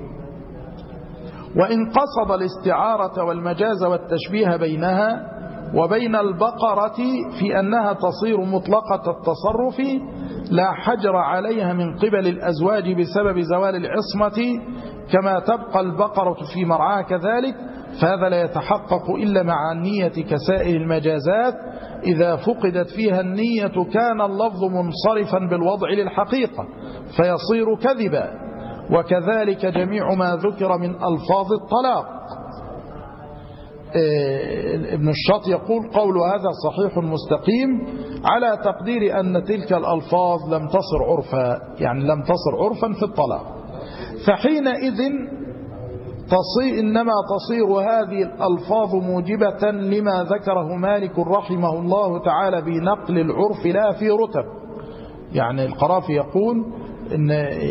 وإن قصد الاستعارة والمجاز والتشبيه بينها وبين البقرة في أنها تصير مطلقة التصرف لا حجر عليها من قبل الأزواج بسبب زوال العصمة كما تبقى البقرة في مرعاها كذلك، فهذا لا يتحقق إلا مع النية كسائر المجازات. إذا فقدت فيها النية كان اللفظ منصرفا بالوضع للحقيقة فيصير كذبا. وكذلك جميع ما ذكر من ألفاظ الطلاق. ابن الشاط يقول قول هذا صحيح مستقيم على تقدير أن تلك الألفاظ لم تصر عرفا، يعني لم تصر عرفا في الطلاق، فحينئذ إنما تصير هذه الألفاظ موجبة لما ذكره مالك رحمه الله تعالى بنقل العرف لا في رتب. يعني القرافي يقول إن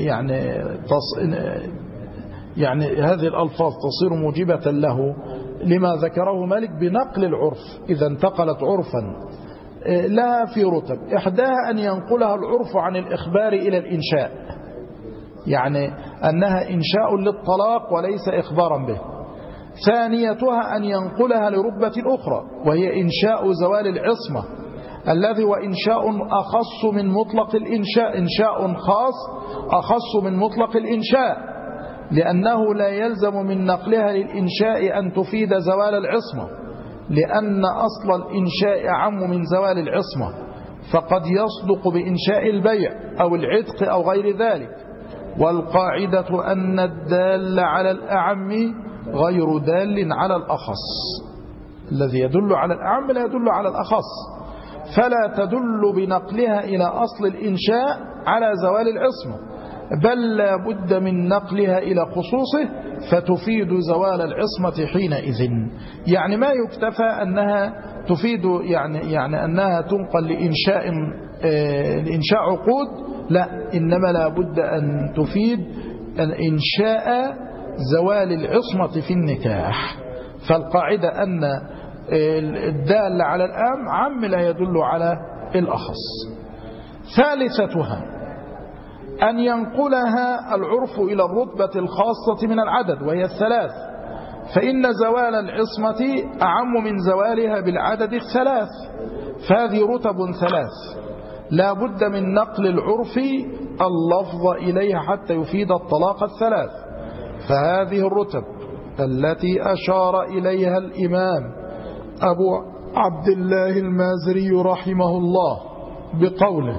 يعني هذه الألفاظ تصير موجبة له لما ذكره مالك بنقل العرف إذا انتقلت عرفا لا في رتب. إحداها أن ينقلها العرف عن الإخبار إلى الإنشاء، يعني أنها إنشاء للطلاق وليس إخبارا به. ثانيتها أن ينقلها لرتبة أخرى وهي إنشاء زوال العصمة الذي وإنشاء أخص من مطلق الإنشاء، إنشاء خاص أخص من مطلق الإنشاء، لأنه لا يلزم من نقلها للإنشاء أن تفيد زوال العصمة، لأن أصل الإنشاء أعم من زوال العصمة، فقد يصدق بإنشاء البيع أو العتق أو غير ذلك. والقاعدة أن الدال على الأعم غير دال على الأخص، الذي يدل على الأعم لا يدل على الأخص، فلا تدل بنقلها إلى أصل الإنشاء على زوال العصمة، بل لا بد من نقلها إلى خصوصه فتفيد زوال العصمة حينئذ. يعني ما يكتفى أنها تفيد يعني أنها تنقل لإنشاء عقود، لا، إنما لا بد أن تفيد إنشاء زوال العصمة في النكاح. فالقاعدة أن الدال على الأعم عم لا يدل على الأخص. ثالثتها أن ينقلها العرف إلى الرتبة الخاصة من العدد، وهي الثلاث، فإن زوال العصمة أعم من زوالها بالعدد الثلاث، فهذه رتب ثلاث لا بد من نقل العرف اللفظ إليها حتى يفيد الطلاق الثلاث. فهذه الرتب التي أشار إليها الإمام أبو عبد الله المازري رحمه الله بقوله: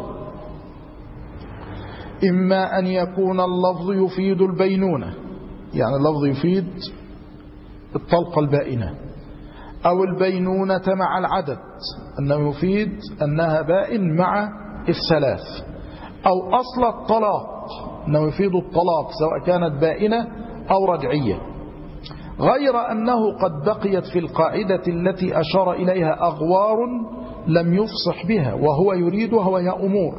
إما أن يكون اللفظ يفيد البينونة، يعني اللفظ يفيد الطلقة البائنة، أو البينونة مع العدد، أنه يفيد أنها بائن مع الثلاث، أو أصل الطلاق، أنه يفيد الطلاق سواء كانت بائنة أو رجعية، غير أنه قد بقيت في القاعدة التي أشار إليها أغوار لم يفصح بها وهو يريدها وهي أمور.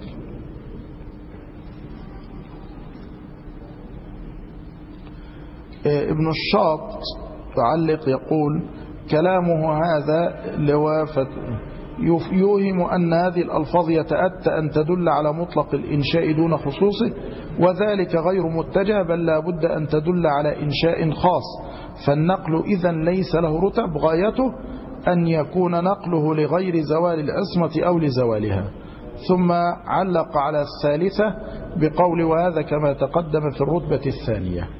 ابن الشاط يعلق يقول: كلامه هذا لوافة يوهم أن هذه الألفاظ يتأتى أن تدل على مطلق الإنشاء دون خصوصه، وذلك غير متجه، بل لا بد أن تدل على إنشاء خاص، فالنقل إذن ليس له رتب، غايته أن يكون نقله لغير زوال العصمة أو لزوالها. ثم علق على الثالثة بقول: وهذا كما تقدم في الرتبة الثانية.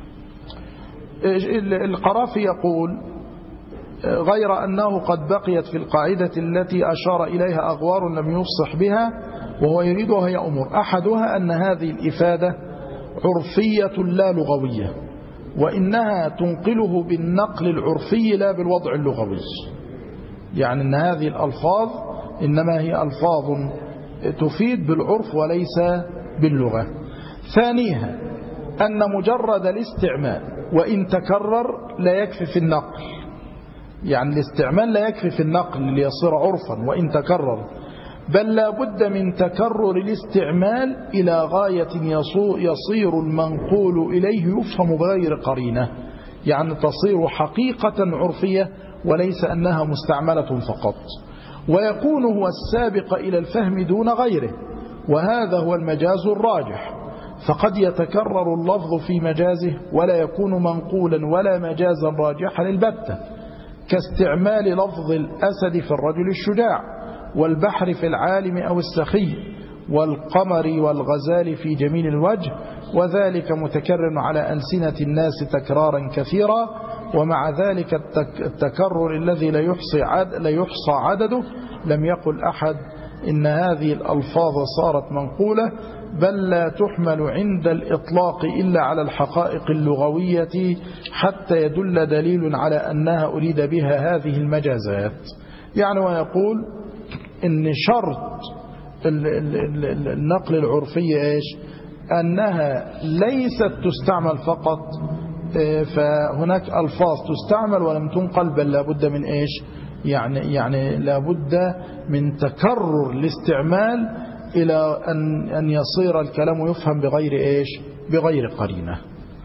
القرافي يقول: غير أنه قد بقيت في القاعدة التي أشار إليها أغوار لم يفصح بها وهو يريدها هي أمور. أحدها أن هذه الإفادة عرفية لا لغوية، وإنها تنقله بالنقل العرفي لا بالوضع اللغوي، يعني أن هذه الألفاظ إنما هي ألفاظ تفيد بالعرف وليس باللغة. ثانيها أن مجرد الاستعمال وإن تكرر لا يكفي في النقل، يعني الاستعمال لا يكفي في النقل ليصير عرفا وإن تكرر، بل لا بد من تكرر الاستعمال إلى غاية يصير المنقول إليه يفهم بغير قرينة، يعني تصير حقيقة عرفية وليس أنها مستعملة فقط، ويكون هو السابق إلى الفهم دون غيره، وهذا هو المجاز الراجح. فقد يتكرر اللفظ في مجازه ولا يكون منقولا ولا مجازا راجحا البتة، كاستعمال لفظ الأسد في الرجل الشجاع، والبحر في العالم أو السخي، والقمر والغزال في جميل الوجه، وذلك متكرر على ألسنة الناس تكرارا كثيرا. ومع ذلك التكرر الذي لا يحصى عدده لم يقل أحد إن هذه الألفاظ صارت منقولة، بل لا تحمل عند الإطلاق إلا على الحقائق اللغوية حتى يدل دليل على أنها أريد بها هذه المجازات. يعني ويقول إن شرط النقل العرفي إيش؟ أنها ليست تستعمل فقط، فهناك ألفاظ تستعمل ولم تنقل، بل لابد من إيش؟ يعني لابد من تكرر الاستعمال إلى أن يصير الكلام يفهم بغير إيش؟ بغير قرينة.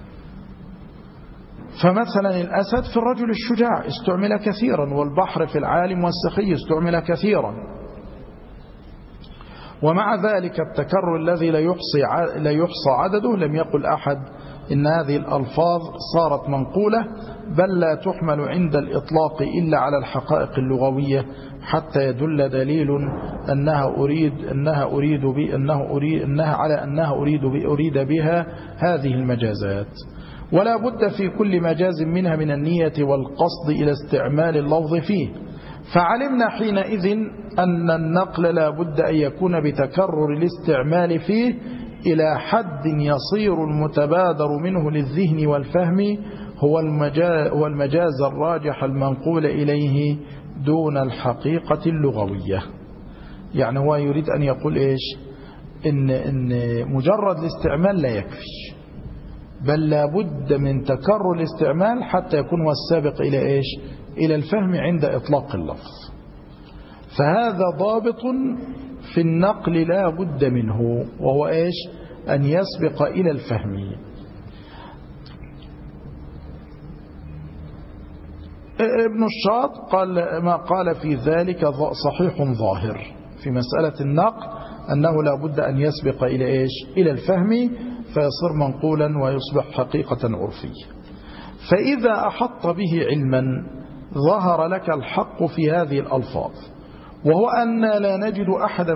فمثلا الأسد في الرجل الشجاع استعمل كثيرا، والبحر في العالم والسخي استعمل كثيرا، ومع ذلك التكرر الذي لا يحصى عدده لم يقل أحد إن هذه الألفاظ صارت منقولة، بل لا تحمل عند الإطلاق إلا على الحقائق اللغوية حتى يدل دليل أريد بها هذه المجازات. ولا بد في كل مجاز منها من النية والقصد إلى استعمال اللفظ فيه. فعلمنا حينئذ أن النقل لا بد أن يكون بتكرر الاستعمال فيه إلى حد يصير المتبادر منه للذهن والفهم هو المجاز الراجح المنقول إليه دون الحقيقة اللغوية. يعني هو يريد أن يقول إيش؟ إن مجرد الاستعمال لا يكفي، بل لا بد من تكرر الاستعمال حتى يكون هو السابق إلى إيش؟ إلى الفهم عند إطلاق اللفظ. فهذا ضابط في النقل لا بد منه، وهو إيش؟ أن يسبق إلى الفهم. ابن الشاط قال ما قال في ذلك صحيح ظاهر في مسألة النقل، أنه لا بد أن يسبق إلى إيش؟ إلى الفهم، فيصير منقولا ويصبح حقيقة عرفية. فإذا أحط به علما ظهر لك الحق في هذه الألفاظ، وهو أن لا نجد أحدا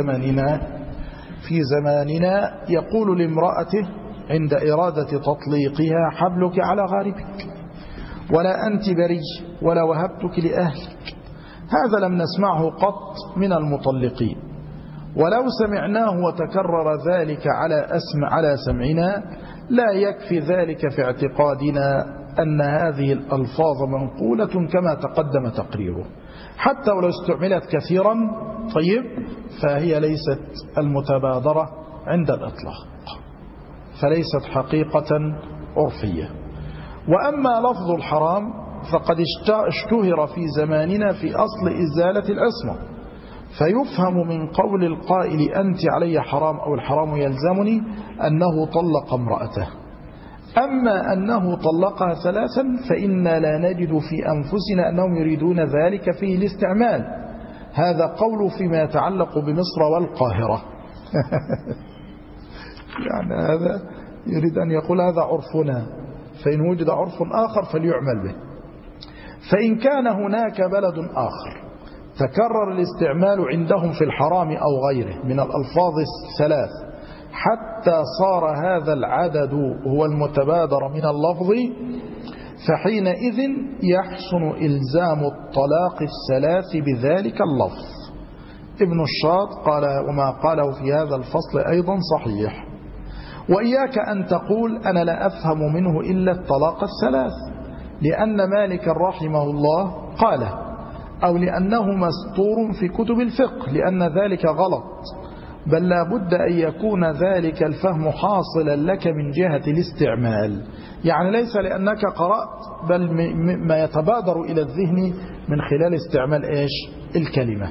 في زماننا يقول لامرأته عند إرادة تطليقها حبلك على غاربك، ولا أنت بري، ولا وهبتك لأهلك. هذا لم نسمعه قط من المطلقين، ولو سمعناه وتكرر ذلك على سمعنا لا يكفي ذلك في اعتقادنا أن هذه الألفاظ منقولة كما تقدم تقريره، حتى ولو استعملت كثيرا طيب فهي ليست المتبادرة عند الإطلاق، فليست حقيقة عرفية. وأما لفظ الحرام فقد اشتهر في زماننا في أصل إزالة العصمة، فيفهم من قول القائل أنت علي حرام أو الحرام يلزمني أنه طلق امرأته. أما أنه طلقها ثلاثا فإنا لا نجد في أنفسنا أنهم يريدون ذلك فيه الاستعمال. هذا قول فيما يتعلق بمصر والقاهرة يعني هذا يريد أن يقول هذا عرفنا، فإن وجد عرف آخر فليعمل به. فإن كان هناك بلد آخر تكرر الاستعمال عندهم في الحرام أو غيره من الألفاظ الثلاث حتى صار هذا العدد هو المتبادر من اللفظ، فحينئذ يحسن إلزام الطلاق الثلاث بذلك اللفظ. ابن الشاط قال وما قاله في هذا الفصل أيضا صحيح. وإياك أن تقول أنا لا أفهم منه إلا الطلاق الثلاث لأن مالك رحمه الله قاله، أو لأنه مستور في كتب الفقه، لأن ذلك غلط، بل لا بد أن يكون ذلك الفهم حاصلا لك من جهة الاستعمال، يعني ليس لأنك قرأت، بل ما يتبادر إلى الذهن من خلال استعمال إيش؟ الكلمة.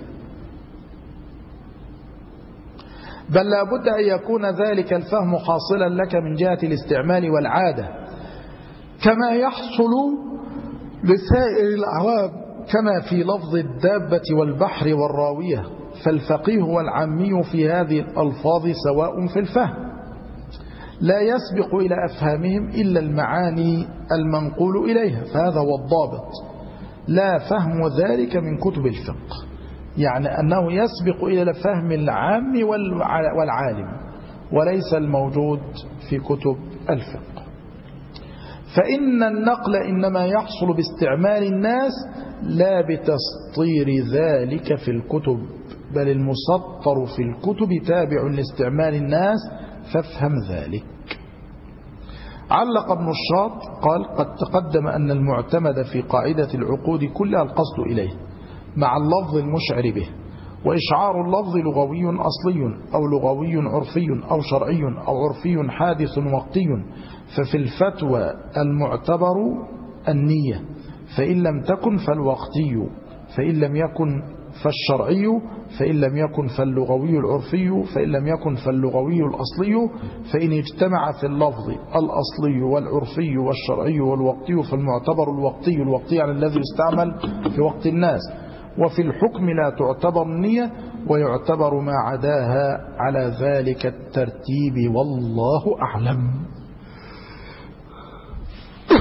بل لا بد أن يكون ذلك الفهم حاصلا لك من جهة الاستعمال والعادة، كما يحصل لسائر الأعوام، كما في لفظ الدابة والبحر والراوية. فالفقيه والعامي في هذه الألفاظ سواء في الفهم، لا يسبق إلى أفهامهم إلا المعاني المنقول إليها، فهذا هو الضابط، لا فهم ذلك من كتب الفقه، يعني أنه يسبق إلى فهم العام والعالم، وليس الموجود في كتب الفقه. فإن النقل إنما يحصل باستعمال الناس لا بتسطير ذلك في الكتب، بل المسطر في الكتب تابع لاستعمال الناس، فافهم ذلك. علق ابن الشاط قال قد تقدم أن المعتمد في قاعدة العقود كلها القصد إليه مع اللفظ المشعر به، وإشعار اللفظ لغوي أصلي أو لغوي عرفي أو شرعي أو عرفي حادث وقتي. ففي الفتوى المعتبر النية، فإن لم تكن فالوقتي، فإن لم يكن فالشرعي، فإن لم يكن فاللغوي العرفي، فإن لم يكن فاللغوي الأصلي. فإن اجتمع في اللفظ الأصلي والعرفي والشرعي والوقتي فالمعتبر الوقتي يعني الذي يستعمل في وقت الناس. وفي الحكم لا تعتبر النية، ويعتبر ما عداها على ذلك الترتيب، والله أعلم.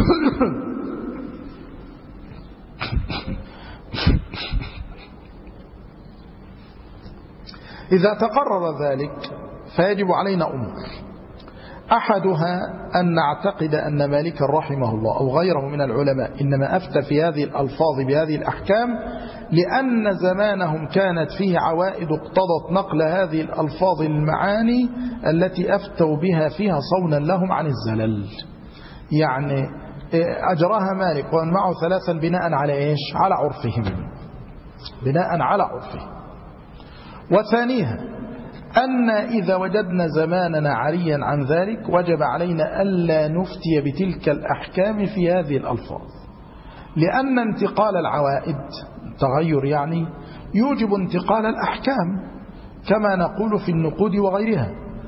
إذا تقرر ذلك فيجب علينا أمور. أحدها أن نعتقد أن مالكا رحمه الله أو غيره من العلماء إنما أفتى في هذه الألفاظ بهذه الأحكام لأن زمانهم كانت فيه عوائد اقتضت نقل هذه الألفاظ المعاني التي أفتوا بها فيها صونا لهم عن الزلل. يعني أجراها مالك ومن معه ثلاثا بناء على إيش؟ على عرفهم، بناء على عرفهم. وثانيها أن إذا وجدنا زماننا عريا عن ذلك وجب علينا ألا نفتي بتلك الأحكام في هذه الألفاظ، لأن انتقال العوائد تغير يعني يوجب انتقال الأحكام كما نقول في النقود وغيرها.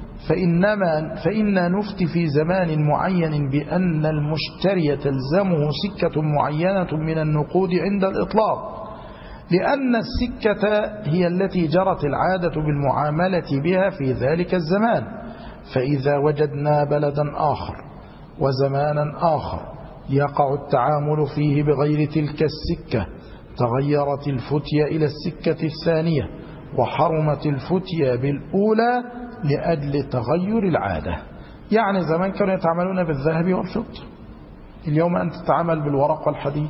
فإننا نفتي في زمان معين بأن المشتري تلزمه سكة معينة من النقود عند الإطلاق، لأن السكة هي التي جرت العادة بالمعاملة بها في ذلك الزمان. فإذا وجدنا بلدا آخر وزمانا آخر يقع التعامل فيه بغير تلك السكة تغيرت الفتية إلى السكة الثانية وحرمت الفتية بالأولى لأجل تغير العادة. يعني زمان كانوا يتعاملون بالذهب والفضة، اليوم أنت تتعامل بالورق والحديد.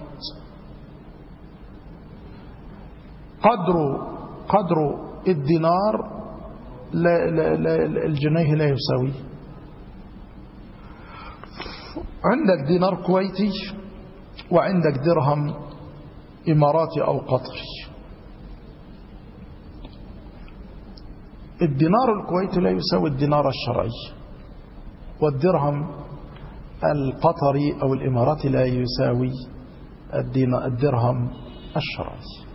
قدر الدينار الجنيه لا يساوي. عندك دينار كويتي وعندك درهم إماراتي أو قطري. الدينار الكويتي لا يساوي الدينار الشرعي، والدرهم القطري أو الإماراتي لا يساوي الدرهم الشرعي.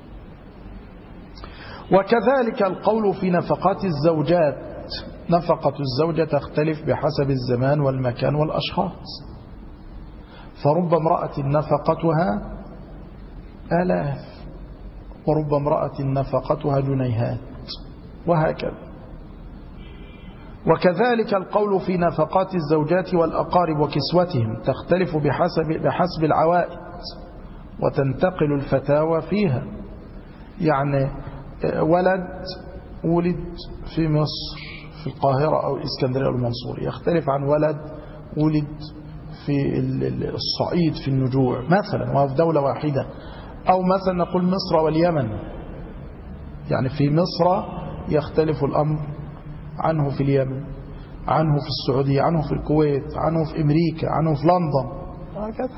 وكذلك القول في نفقات الزوجات. نفقة الزوجة تختلف بحسب الزمان والمكان والأشخاص، فرب امرأة نفقتها آلاف ورب امرأة نفقتها جنيهات وهكذا. وكذلك القول في نفقات الزوجات والأقارب وكسوتهم تختلف بحسب العوائد وتنتقل الفتاوى فيها. يعني ولد ولد في مصر في القاهرة أو الإسكندرية أو المنصورة يختلف عن ولد ولد في الصعيد في النجوع مثلا وفي دولة واحدة، أو مثلا نقول مصر واليمن. يعني في مصر يختلف الأمر عنه في اليمن، عنه في السعودية، عنه في الكويت، عنه في أمريكا، عنه في لندن هكذا.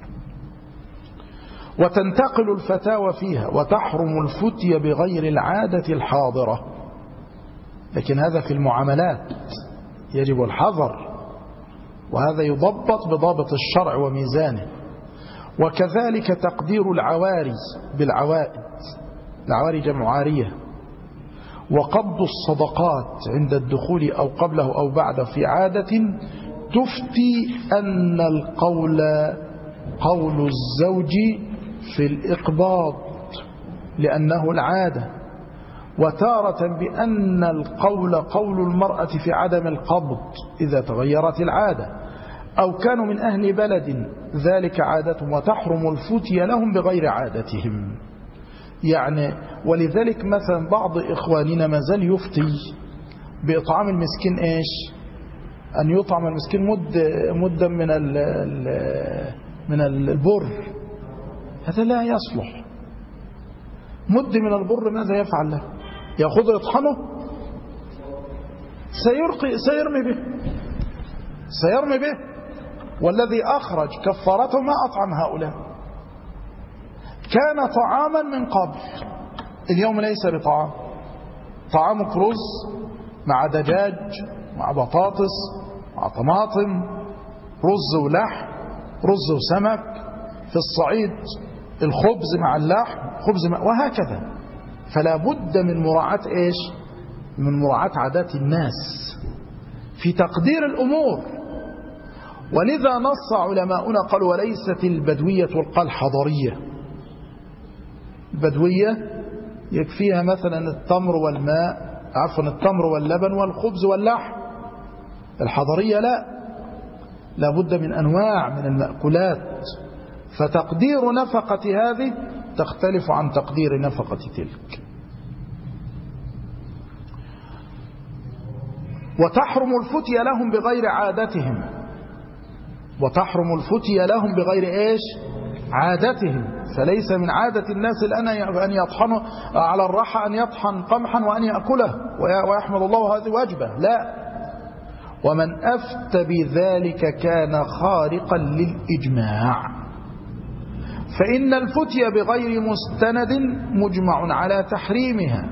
وتنتقل الفتاوى فيها وتحرم الفتية بغير العادة الحاضرة. لكن هذا في المعاملات يجب الحذر، وهذا يضبط بضابط الشرع وميزانه. وكذلك تقدير العواري بالعوائد، العواري جمع عارية. وقبض الصدقات عند الدخول أو قبله أو بعده في عادة تفتي أن القول قول الزوج في الإقباض لأنه العادة، وتارة بأن القول قول المرأة في عدم القبض إذا تغيرت العادة أو كانوا من أهل بلد ذلك عادتهم وتحرم الفتية لهم بغير عادتهم. يعني ولذلك مثلا بعض إخواننا ما زال يفتي بإطعام المسكين إيش؟ أن يطعم المسكين مدا من البر. هذا لا يصلح. مد من البر ماذا يفعل له؟ يأخذه يطحنه، سيرمي به. والذي أخرج كفارته ما أطعم هؤلاء، كان طعاما من قبل، اليوم ليس بطعام. طعامك رز مع دجاج مع بطاطس مع طماطم، رز ولحم، رز وسمك. في الصعيد الخبز مع اللحم، خبز وهكذا. فلا بد من مراعاة إيش؟ من مراعاة عادات الناس في تقدير الأمور. ولذا نص علماؤنا قالوا وليست البدوية والقال حضرية. البدوية يكفيها مثلا التمر والماء، عفوا التمر واللبن والخبز واللحم. الحضرية لا، لابد من أنواع من المأكولات، فتقدير نفقة هذه تختلف عن تقدير نفقة تلك. وتحرم الفتية لهم بغير عادتهم، وتحرم الفتية لهم بغير إيش؟ عادتهم. فليس من عادة الناس الآن أن يطحنوا على الراحة، أن يطحن قمحا وأن يأكله ويحمد الله هذه وجبة، لا. ومن أفتى بذلك كان خارقا للإجماع، فإن الفتية بغير مستند مجمع على تحريمها،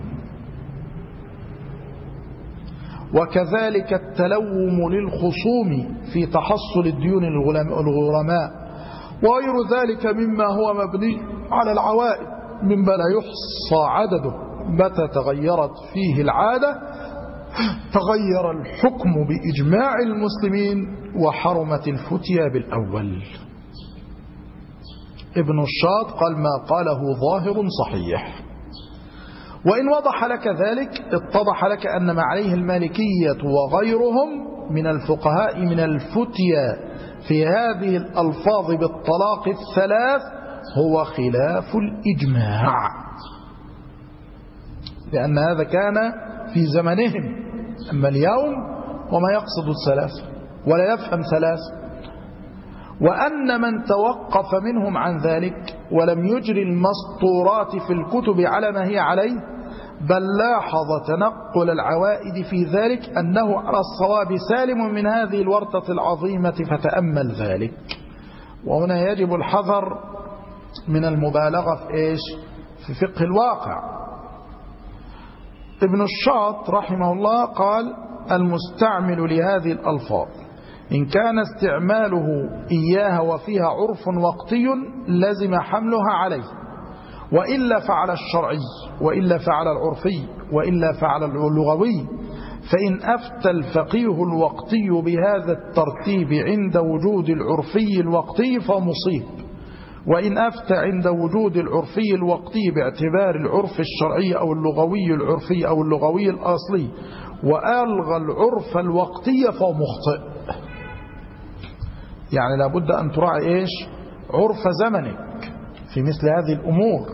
وكذلك التلوم للخصوم في تحصل الديون الغرماء وغير ذلك مما هو مبني على العوائد مما لا يحصى عدده. متى تغيرت فيه العادة تغير الحكم بإجماع المسلمين وحرمت الفتية بالأول. ابن الشاط قال ما قاله ظاهر صحيح. وإن وضح لك ذلك اتضح لك أن ما عليه المالكية وغيرهم من الفقهاء من الفتية في هذه الألفاظ بالطلاق الثلاث هو خلاف الإجماع، لأن هذا كان في زمنهم. أما اليوم وما يقصد الثلاث ولا يفهم ثلاث. وأن من توقف منهم عن ذلك ولم يجري المسطورات في الكتب على ما هي عليه، بل لاحظ تنقل العوائد في ذلك أنه على الصواب سالم من هذه الورطة العظيمة، فتأمل ذلك. وهنا يجب الحذر من المبالغة في إيش؟ في فقه الواقع. ابن الشاط رحمه الله قال المستعمل لهذه الألفاظ إن كان استعماله إياها وفيها عرف وقتي لزم حملها عليه، وإلا فعل الشرعي، وإلا فعل العرفي، وإلا فعل اللغوي. فإن أفتى الفقيه الوقتي بهذا الترتيب عند وجود العرفي الوقتي فمصيب، وإن أفتى عند وجود العرفي الوقتي باعتبار العرف الشرعي أو اللغوي العرفي أو اللغوي الأصلي وألغى العرف الوقتي فمخطئ. يعني لابد أن تراعي إيش؟ عرف زمنك في مثل هذه الأمور.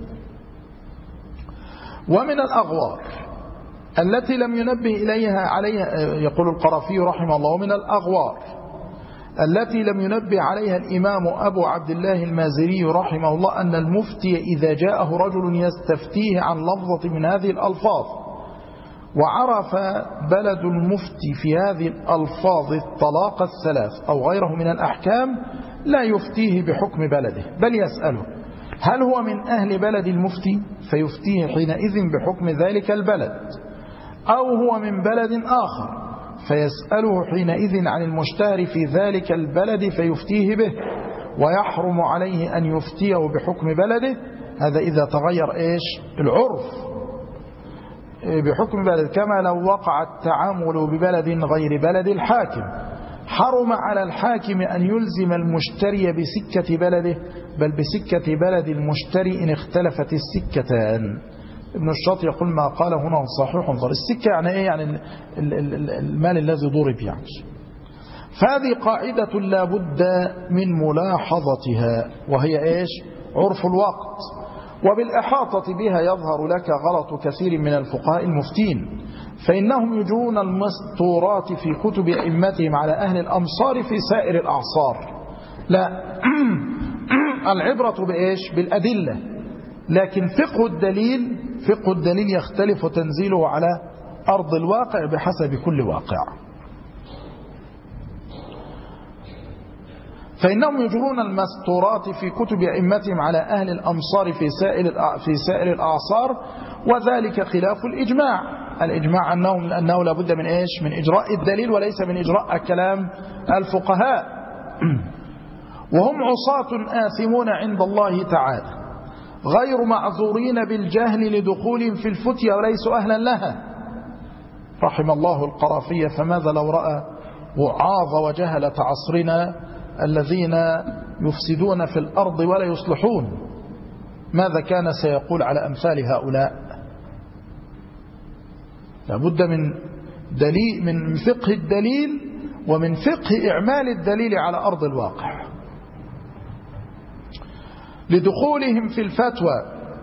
ومن الأغوار التي لم ينبه عليها يقول القرافي رحمه الله، ومن الأغوار التي لم ينبه عليها الإمام أبو عبد الله المازري رحمه الله أن المفتي إذا جاءه رجل يستفتيه عن لفظة من هذه الألفاظ وعرف بلد المفتي في هذه الألفاظ الطلاق الثلاث أو غيره من الأحكام لا يفتيه بحكم بلده، بل يسأله هل هو من أهل بلد المفتي فيفتيه حينئذ بحكم ذلك البلد، أو هو من بلد آخر فيسأله حينئذ عن المشتهر في ذلك البلد فيفتيه به، ويحرم عليه أن يفتيه بحكم بلده. هذا إذا تغير إيش؟ العرف بحكم بلد. كما لو وقع التعامل ببلد غير بلد الحاكم حرم على الحاكم أن يلزم المشتري بسكة بلده، بل بسكة بلد المشتري إن اختلفت السكتان. ابن الشاط يقول ما قال هنا صحيح ظاهر. السكة يعني إيه؟ يعني المال الذي ضرب يعني. فهذه قاعدة لا بد من ملاحظتها، وهي إيش؟ عرف الوقت. وبالإحاطة بها يظهر لك غلط كثير من الفقهاء المفتين، فإنهم يجرون المسطورات في كتب أئمتهم على أهل الأمصار في سائر الأعصار. لا العبرة بإيش؟ بالأدلة، لكن فقه الدليل يختلف تنزيله على أرض الواقع بحسب كل واقع. فإنهم يجرون المسطورات في كتب أئمتهم على أهل الأمصار في سائر الأعصار، وذلك خلاف الإجماع. الإجماع أنه لابد من إيش؟ من إجراء الدليل وليس من إجراء كلام الفقهاء. وهم عصاة آثمون عند الله تعالى غير معذورين بالجهل لدخول في الفتية وليسوا أهلا لها. رحم الله القرافية، فماذا لو رأى وعاظ وجهلة عصرنا الذين يفسدون في الأرض ولا يصلحون، ماذا كان سيقول على أمثال هؤلاء؟ لابد من فقه الدليل ومن فقه إعمال الدليل على أرض الواقع لدخولهم في الفتوى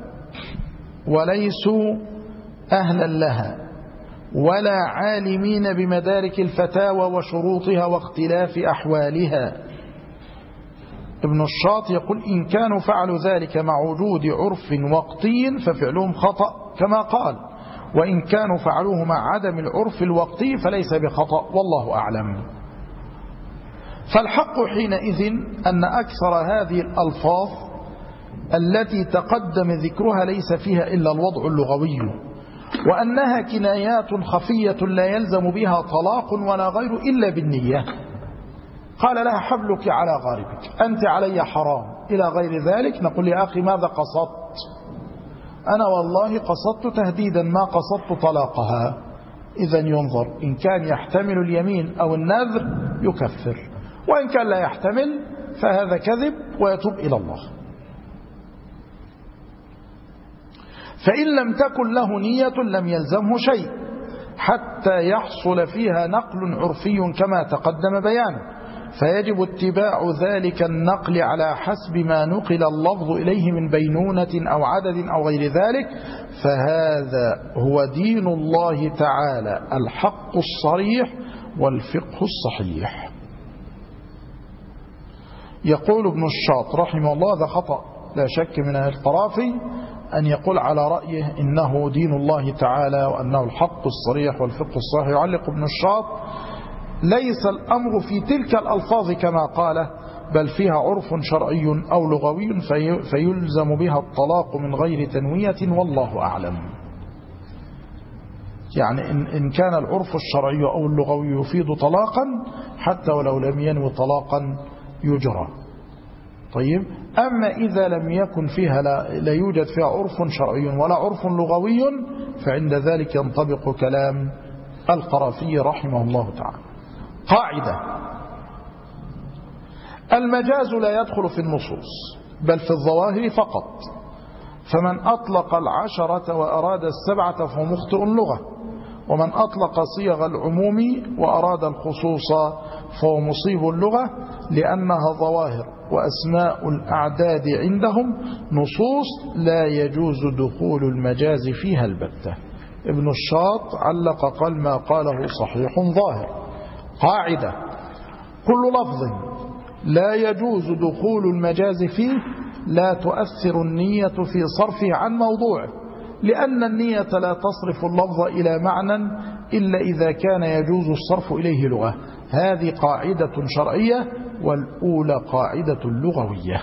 وليسوا أهلا لها ولا عالمين بمدارك الفتاوى وشروطها واختلاف أحوالها. ابن الشاط يقول إن كانوا فعلوا ذلك مع وجود عرف وقتي ففعلهم خطأ كما قال، وإن كانوا فعلوه مع عدم العرف الوقتي فليس بخطأ والله أعلم. فالحق حينئذ أن أكثر هذه الألفاظ التي تقدم ذكرها ليس فيها إلا الوضع اللغوي، وأنها كنايات خفية لا يلزم بها طلاق ولا غير إلا بالنية. قال لها حبلك على غاربك، أنت علي حرام، إلى غير ذلك. نقول يا أخي ماذا قصدت؟ أنا والله قصدت تهديدا ما قصدت طلاقها. إذا ينظر إن كان يحتمل اليمين أو النذر يكفر، وإن كان لا يحتمل فهذا كذب ويتوب إلى الله. فإن لم تكن له نية لم يلزمه شيء حتى يحصل فيها نقل عرفي كما تقدم بيانه، فيجب اتباع ذلك النقل على حسب ما نقل اللفظ إليه من بينونة أو عدد أو غير ذلك، فهذا هو دين الله تعالى الحق الصريح والفقه الصحيح. يقول ابن الشاط رحمه الله، هذا خطأ لا شك من القرافي أن يقول على رأيه إنه دين الله تعالى وأنه الحق الصريح والفقه الصحيح. يعلق ابن الشاط ليس الأمر في تلك الألفاظ كما قال، بل فيها عرف شرعي أو لغوي فيلزم بها الطلاق من غير تنوية والله أعلم. يعني إن كان العرف الشرعي أو اللغوي يفيد طلاقا حتى ولو لم ينوي طلاقا يجرى. طيب، أما إذا لم يكن فيها لا يوجد فيها عرف شرعي ولا عرف لغوي فعند ذلك ينطبق كلام القرافي رحمه الله تعالى. قاعدة: المجاز لا يدخل في النصوص بل في الظواهر فقط، فمن أطلق 10 وأراد 7 فهو مخطئ اللغة، ومن أطلق صيغ العموم وأراد الخصوص فهو مصيب اللغة، لأنها ظواهر وأسماء الأعداد عندهم نصوص لا يجوز دخول المجاز فيها البتة. ابن الشاط علق قال ما قاله صحيح ظاهر. قاعدة: كل لفظ لا يجوز دخول المجاز فيه لا تؤثر النية في صرفه عن موضوعه، لأن النية لا تصرف اللفظ إلى معنى إلا إذا كان يجوز الصرف إليه لغة. هذه قاعدة شرعية، والأولى قاعدة لغوية.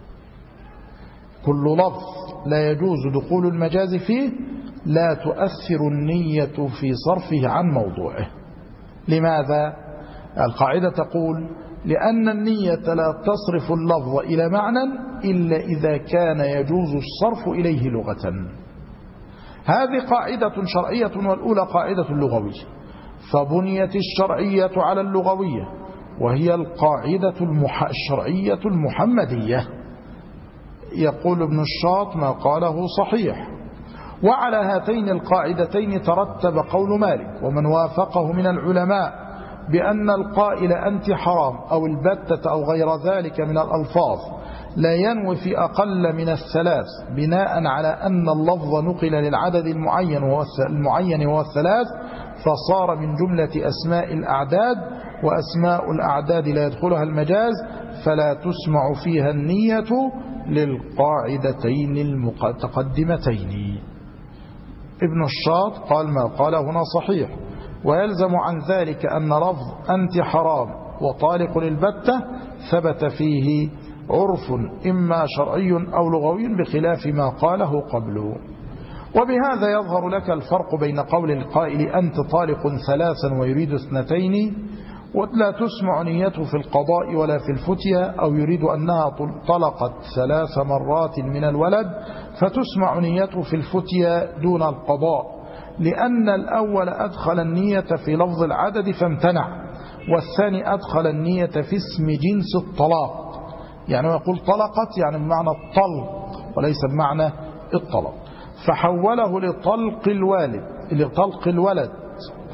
كل لفظ لا يجوز دخول المجاز فيه لا تؤثر النية في صرفه عن موضوعه. لماذا؟ القاعدة تقول لأن النية لا تصرف اللفظ إلى معنى إلا إذا كان يجوز الصرف إليه لغة. هذه قاعدة شرعية، والأولى قاعدة لغوية، فبنيت الشرعية على اللغوية وهي القاعدة الشرعية المحمدية. يقول ابن الشاط ما قاله صحيح. وعلى هاتين القاعدتين ترتب قول مالك ومن وافقه من العلماء بأن القائل أنت حرام أو البتة أو غير ذلك من الألفاظ لا ينوي في أقل من 3 بناء على أن اللفظ نقل للعدد المعين وهو 3 فصار من جملة أسماء الأعداد، وأسماء الأعداد لا يدخلها المجاز فلا تسمع فيها النية للقاعدتين المتقدمتين. ابن الشاط قال ما قال هنا صحيح، ويلزم عن ذلك أن لفظ أنت حرام وطالق للبتة ثبت فيه عرف إما شرعي أو لغوي بخلاف ما قاله قبله. وبهذا يظهر لك الفرق بين قول القائل أنت طالق 3 ويريد 2 ولا تسمع نيته في القضاء ولا في الفتية، أو يريد أنها طلقت 3 مرات من الولد فتسمع نيته في الفتية دون القضاء، لأن الأول أدخل النية في لفظ العدد فامتنع، والثاني أدخل النية في اسم جنس الطلاق. يعني يقول طلقت يعني بمعنى الطلق وليس بمعنى الطلاق، فحوله لطلق الولد،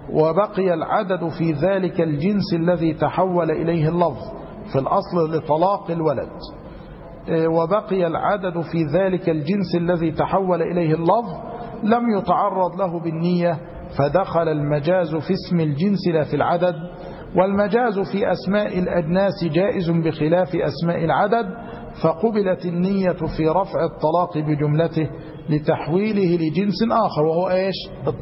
وبقي العدد في ذلك الجنس الذي تحول إليه اللفظ في الأصل لطلاق الولد، وبقي العدد في ذلك الجنس الذي تحول إليه اللفظ لم يتعرض له بالنية، فدخل المجاز في اسم الجنس لا في العدد. والمجاز في أسماء الأجناس جائز بخلاف أسماء العدد، فقبلت النية في رفع الطلاق بجملته لتحويله لجنس آخر، وهو إيش؟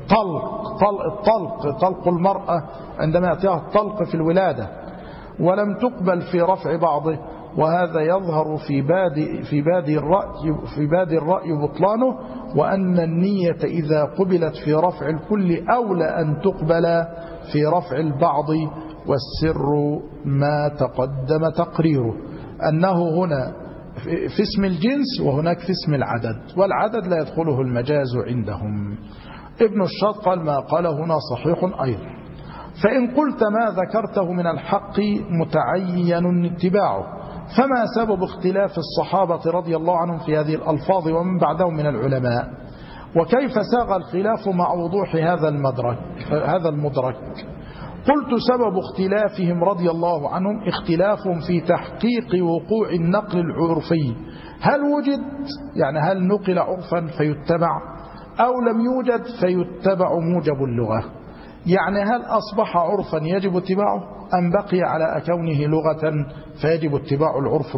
طلق المرأة عندما يأتيها الطلق في الولادة، ولم تقبل في رفع بعضه، وهذا يظهر في بادي الرأي بطلانه، وأن النية إذا قبلت في رفع الكل أولى أن تقبل في رفع البعض، والسر ما تقدم تقريره، أنه هنا في اسم الجنس وهناك في اسم العدد، والعدد لا يدخله المجاز عندهم. ابن الشاط قال ما قال هنا صحيح أيضا. فإن قلت ما ذكرته من الحق متعين اتباعه، فما سبب اختلاف الصحابة رضي الله عنهم في هذه الألفاظ ومن بعدهم من العلماء؟ وكيف ساغ الخلاف مع وضوح هذا المدرك؟ قلت سبب اختلافهم رضي الله عنهم اختلافهم في تحقيق وقوع النقل العرفي، هل وجد يعني هل نقل عرفا فيتبع، أو لم يوجد فيتبع موجب اللغة، يعني هل أصبح عرفا يجب اتباعه أم بقي على كونه لغة فيجب اتباع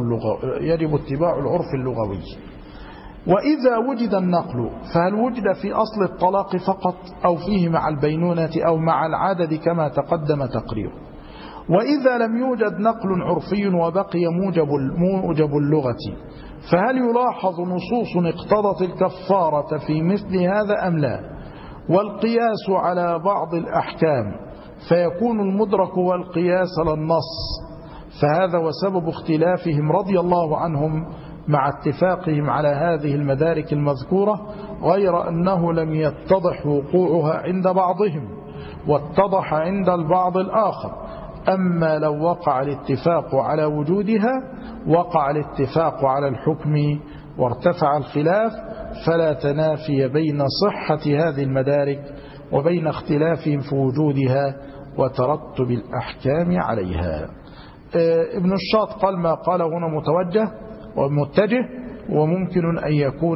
العرف اللغوي. وإذا وجد النقل فهل وجد في أصل الطلاق فقط أو فيه مع البينونة أو مع العدد كما تقدم تقريره. وإذا لم يوجد نقل عرفي وبقي موجب اللغة، فهل يلاحظ نصوص اقتضت الكفارة في مثل هذا أم لا؟ والقياس على بعض الأحكام فيكون المدرك والقياس للنص، فهذا وسبب اختلافهم رضي الله عنهم مع اتفاقهم على هذه المدارك المذكورة، غير أنه لم يتضح وقوعها عند بعضهم واتضح عند البعض الآخر. أما لو وقع الاتفاق على وجودها وقع الاتفاق على الحكم وارتفع الخلاف، فلا تنافي بين صحة هذه المدارك وبين اختلافهم في وجودها وترتب الأحكام عليها. ابن الشاط قال ما قال هنا متوجه ومتجه، وممكن أن يكون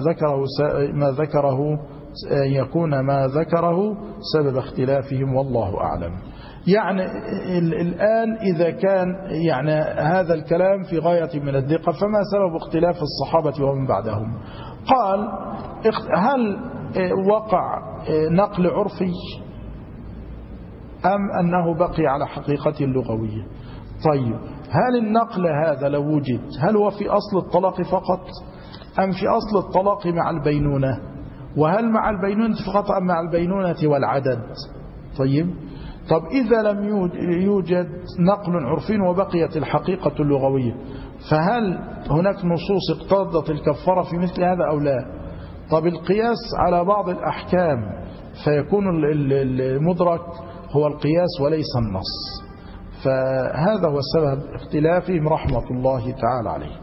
ما ذكره سبب اختلافهم والله أعلم. يعني الآن إذا كان يعني هذا الكلام في غاية من الدقة، فما سبب اختلاف الصحابة ومن بعدهم؟ قال هل وقع نقل عرفي أم أنه بقي على حقيقة اللغوية؟ طيب هل النقل هذا لو وجد هل هو في أصل الطلاق فقط أم في أصل الطلاق مع البينونة؟ وهل مع البينونة فقط أم مع البينونة والعدد؟ طب إذا لم يوجد نقل عرفي وبقيت الحقيقة اللغوية، فهل هناك نصوص اقتضت الكفارة في مثل هذا أو لا؟ طب القياس على بعض الأحكام فيكون المدرك هو القياس وليس النص، فهذا هو سبب اختلافهم رحمة الله تعالى عليه.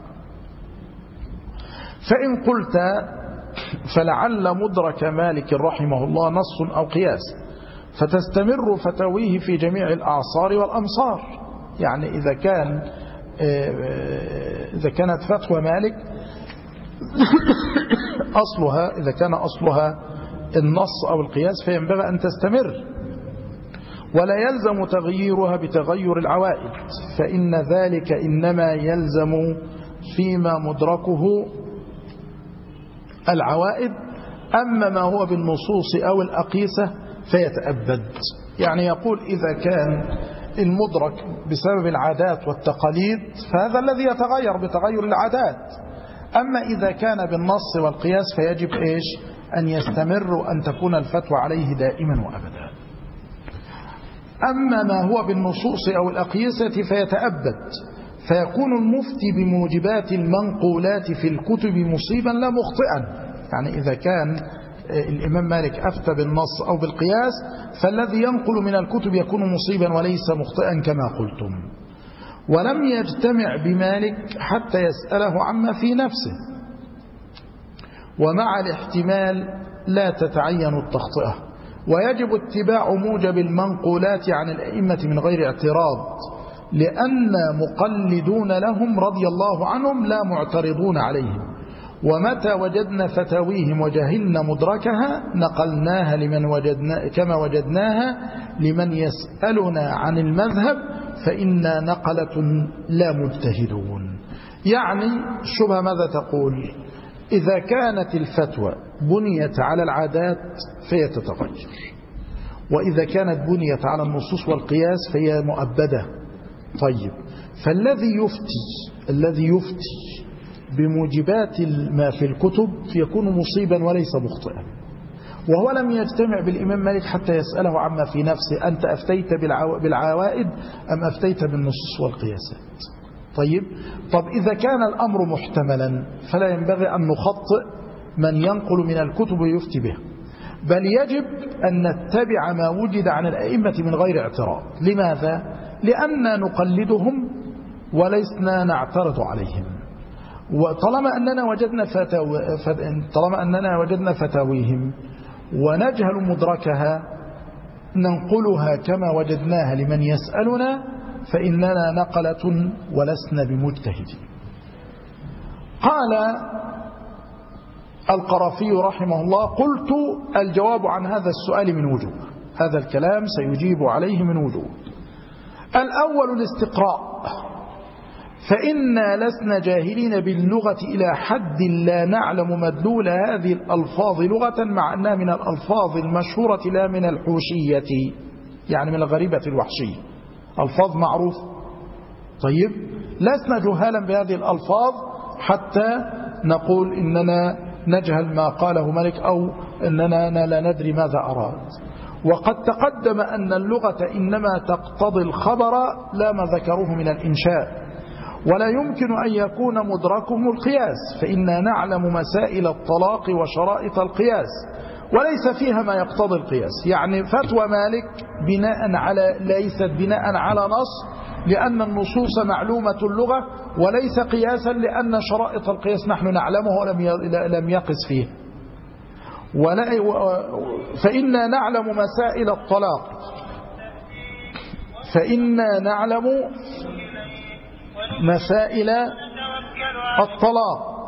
فإن قلت فلعل مدرك مالك رحمه الله نص أو قياس، فتستمر فتاويه في جميع الأعصار والأمصار. يعني إذا كانت فتوى مالك إذا كان أصلها النص أو القياس فينبغي أن تستمر، ولا يلزم تغييرها بتغير العوائد، فإن ذلك إنما يلزم فيما مدركه العوائد، أما ما هو بالنصوص أو الأقيسة فيتأبد. يعني يقول إذا كان المدرك بسبب العادات والتقاليد فهذا الذي يتغير بتغير العادات، أما إذا كان بالنص والقياس فيجب أن يستمر وأن تكون الفتوى عليه دائما وأبدا. أما ما هو بالنصوص أو الأقيسة فيتأبد، فيكون المفتي بموجبات المنقولات في الكتب مصيبا لا مخطئا. يعني إذا كان الإمام مالك أفتى بالنص أو بالقياس فالذي ينقل من الكتب يكون مصيبا وليس مخطئا كما قلتم. ولم يجتمع بمالك حتى يسأله عما في نفسه، ومع الاحتمال لا تتعين التخطئة، ويجب اتباع موجب المنقولات عن الأئمة من غير اعتراض، لأن مقلدون لهم رضي الله عنهم لا معترضون عليهم، ومتى وجدنا فتاويهم وجهلنا مدركها نقلناها كما وجدناها لمن يسألنا عن المذهب، فإنا نقلة لا مجتهدون. يعني الشبهة ماذا تقول؟ إذا كانت الفتوى بنيت على العادات فهي تتغير، وإذا كانت بنيت على النصوص والقياس فهي مؤبدة. طيب، الذي يفتي بموجبات ما في الكتب يكون مصيبا وليس مخطئا، وهو لم يجتمع بالإمام مالك حتى يسأله عما في نفسه: أنت أفتيت بالعوائد أم أفتيت بالنصوص والقياسات؟ طب إذا كان الأمر محتملا فلا ينبغي أن نخطئ من ينقل من الكتب ويفتي به، بل يجب أن نتبع ما وجد عن الأئمة من غير اعتراض. لماذا؟ لأننا نقلدهم ولسنا نعترض عليهم، وطالما أننا وجدنا فتاويهم ونجهل مدركها ننقلها كما وجدناها لمن يسألنا، فإننا نقلة ولسنا بمجتهدين. قال القرافي رحمه الله: قلت الجواب عن هذا السؤال من وجوه، هذا الكلام سيجيب عليه من وجوه. الأول الاستقراء، فإنا لسنا جاهلين باللغة إلى حد لا نعلم مدلول هذه الألفاظ لغة، مع أنها من الألفاظ المشهورة لا من الحوشية، يعني من الغريبة الوحشية، ألفاظ معروف. طيب، لسنا جهالا بهذه الألفاظ حتى نقول إننا نجهل ما قاله مالك أو إننا لا ندري ماذا أراد. وقد تقدم أن اللغة إنما تقتضي الخبر لا ما ذكروه من الإنشاء، ولا يمكن أن يكون مدركهم القياس، فإنا نعلم مسائل الطلاق وشرائط القياس وليس فيها ما يقتضي القياس. يعني فتوى مالك ليست بناء على نص، لأن النصوص معلومة اللغة، وليس قياسا لأن شرائط القياس نحن نعلمه ولم يقس فيه. فإنا نعلم مسائل الطلاق، فإنا نعلم مسائل الطلاق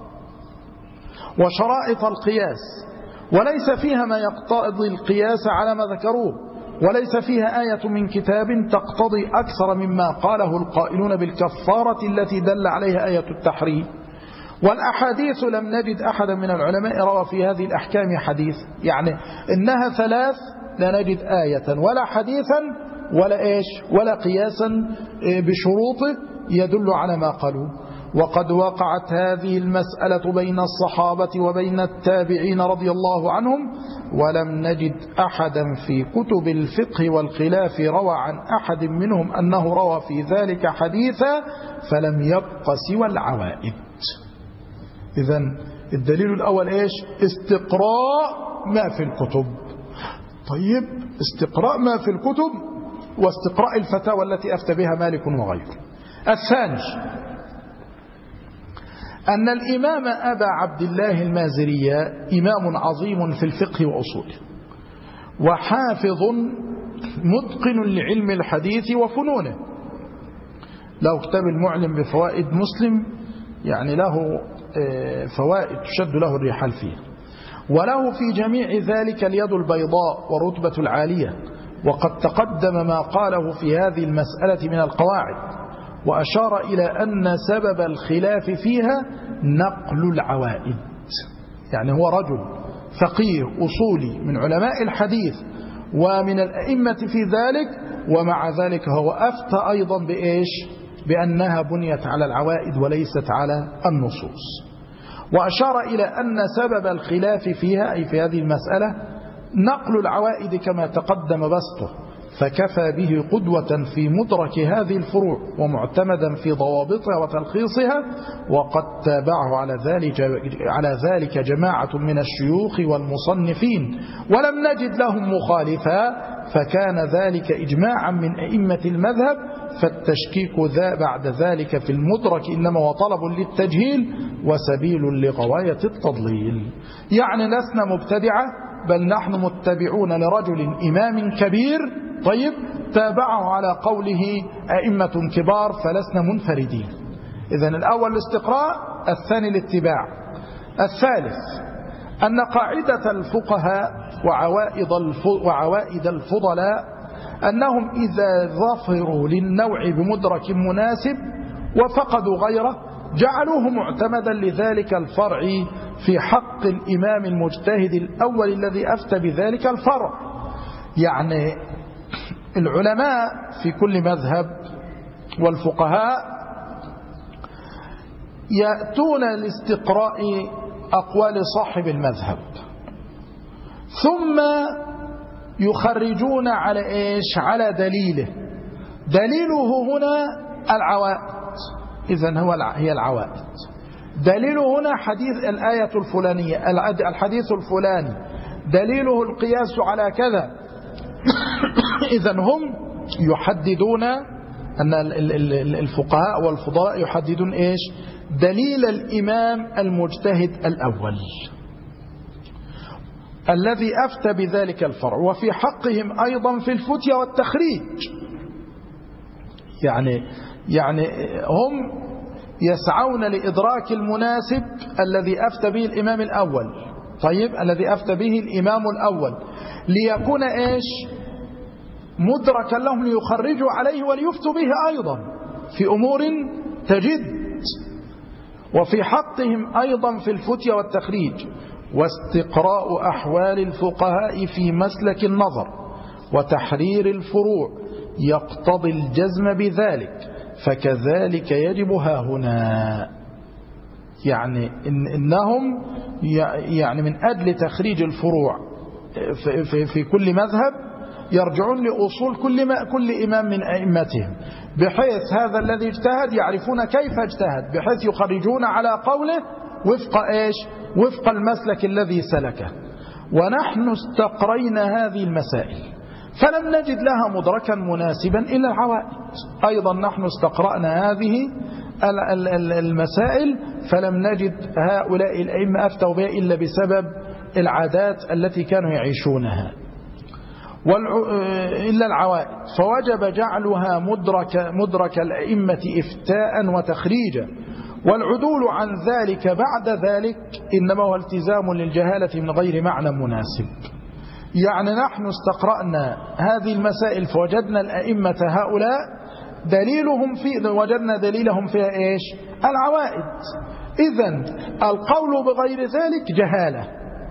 وشرائط القياس، وليس فيها ما يقتضي القياس على ما ذكروه، وليس فيها آية من كتاب تقتضي أكثر مما قاله القائلون بالكفارة التي دل عليها آية التحريم. والأحاديث لم نجد أحدا من العلماء روى في هذه الأحكام حديث، يعني إنها ثلاث، لا نجد آية ولا حديثا ولا قياسا بشروطه يدل على ما قالوا. وقد وقعت هذه المسألة بين الصحابة وبين التابعين رضي الله عنهم، ولم نجد أحدا في كتب الفقه والخلاف روى عن أحد منهم أنه روى في ذلك حديثا، فلم يبق سوى العوائد. إذن الدليل الأول استقراء ما في الكتب. طيب، استقراء ما في الكتب واستقراء الفتاوى التي أفتى بها مالك وغيره. الثاني أن الإمام أبا عبد الله المازري إمام عظيم في الفقه وأصوله، وحافظ متقن لعلم الحديث وفنونه، له كتاب المعلم بفوائد مسلم، يعني له فوائد تشد له الرحال فيه، وله في جميع ذلك اليد البيضاء والرتبة العالية. وقد تقدم ما قاله في هذه المسألة من القواعد، وأشار إلى أن سبب الخلاف فيها نقل العوائد، يعني هو رجل فقيه أصولي من علماء الحديث ومن الأئمة في ذلك، ومع ذلك هو أفتى أيضا بأنها بنيت على العوائد وليست على النصوص. وأشار إلى أن سبب الخلاف فيها، أي في هذه المسألة، نقل العوائد كما تقدم بسطه، فكفى به قدوة في مدرك هذه الفروع ومعتمدا في ضوابطها وتلخيصها. وقد تابعه على ذلك جماعة من الشيوخ والمصنفين ولم نجد لهم مخالفا، فكان ذلك إجماعا من أئمة المذهب. فالتشكيك بعد ذلك في المدرك إنما هو طلب للتجهيل وسبيل لغواية التضليل. يعني لسنا مبتدعة بل نحن متبعون لرجل إمام كبير طيب تابعه على قوله أئمة كبار فلسنا منفردين. إذن الأول الاستقراء، الثاني الاتباع. الثالث أن قاعدة الفقهاء وعوائد الفضلاء أنهم إذا ظفروا للنوع بمدرك مناسب وفقدوا غيره جعلوه معتمدا لذلك الفرع في حق الإمام المجتهد الأول الذي أفتى بذلك الفرع. يعني العلماء في كل مذهب والفقهاء يأتون لاستقراء أقوال صاحب المذهب ثم يخرجون على إيش؟ على دليله هنا العوائد. إذن هي العوائد. دليله هنا حديث الآية الفلانية، الحديث الفلاني دليله القياس على كذا. إذن هم يحددون أن الفقهاء والفضلاء يحددون إيش؟ دليل الإمام المجتهد الأول الذي أفتى بذلك الفرع، وفي حقهم أيضا في الفتية والتخريج. يعني هم يسعون لإدراك المناسب الذي أفتى به الإمام الأول، طيب الذي أفتى به الإمام الأول ليكون إيش؟ مدركا لهم ليخرجوا عليه وليفتوا به أيضا في أمور تجد. وفي حقهم أيضا في الفتية والتخريج. واستقراء أحوال الفقهاء في مسلك النظر وتحرير الفروع يقتضي الجزم بذلك، فكذلك يجب هاهنا. يعني إنهم يعني من أجل تخريج الفروع في كل مذهب يرجعون لأصول كل إمام من أئمتهم، بحيث هذا الذي اجتهد يعرفون كيف اجتهد، بحيث يخرجون على قوله وفق إيش؟ وفق المسلك الذي سلكه. ونحن استقرينا هذه المسائل فلم نجد لها مدركا مناسبا إلا العوائد. أيضا نحن استقرأنا هذه المسائل فلم نجد هؤلاء الأئمة أفتوا بها إلا بسبب العادات التي كانوا يعيشونها إلا العوائد، فوجب جعلها مدرك الأئمة إفتاء وتخريجا. والعدول عن ذلك بعد ذلك إنما هو التزام للجهالة من غير معنى مناسب. يعني نحن استقرأنا هذه المسائل فوجدنا الأئمة هؤلاء وجدنا دليلهم فيها إيش؟ العوائد. إذن القول بغير ذلك جهالة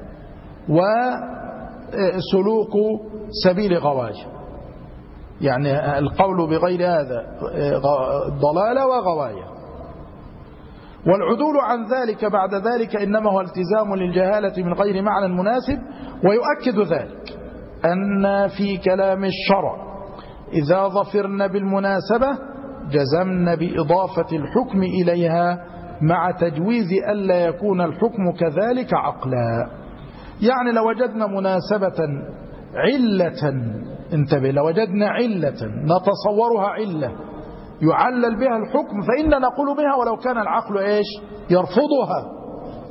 وسلوك سبيل غواية. يعني القول بغير هذا ضلالة وغواية. والعدول عن ذلك بعد ذلك إنما هو التزام للجهالة من غير معنى مناسب. ويؤكد ذلك أن في كلام الشرع إذا ظفرن بالمناسبة جزمن بإضافة الحكم إليها مع تجويز ألا يكون الحكم كذلك عقلا. يعني لو وجدنا مناسبة علة، انتبه، لو وجدنا علة نتصورها علة يعلل بها الحكم فإننا نقول بها ولو كان العقل إيش؟ يرفضها.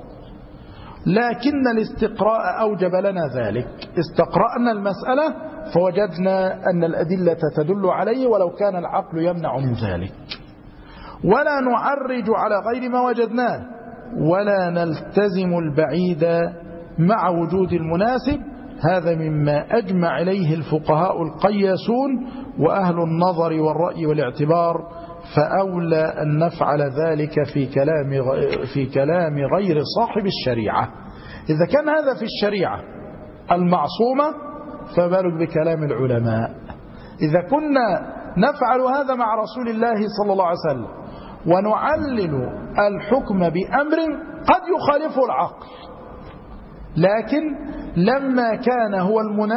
لكن الاستقراء أوجب لنا ذلك. استقرأنا المسألة فوجدنا أن الأدلة تدل عليه ولو كان العقل يمنع من ذلك. ولا نعرج على غير ما وجدناه ولا نلتزم البعيد مع وجود المناسب. هذا مما أجمع عليه الفقهاء القياسون وأهل النظر والرأي والاعتبار، فأولى أن نفعل ذلك في كلام غير صاحب الشريعة. إذا كان هذا في الشريعة المعصومة فبالك بكلام العلماء. إذا كنا نفعل هذا مع رسول الله صلى الله عليه وسلم ونعلل الحكم بأمر قد يخالفه العقل، لكن لما كان هو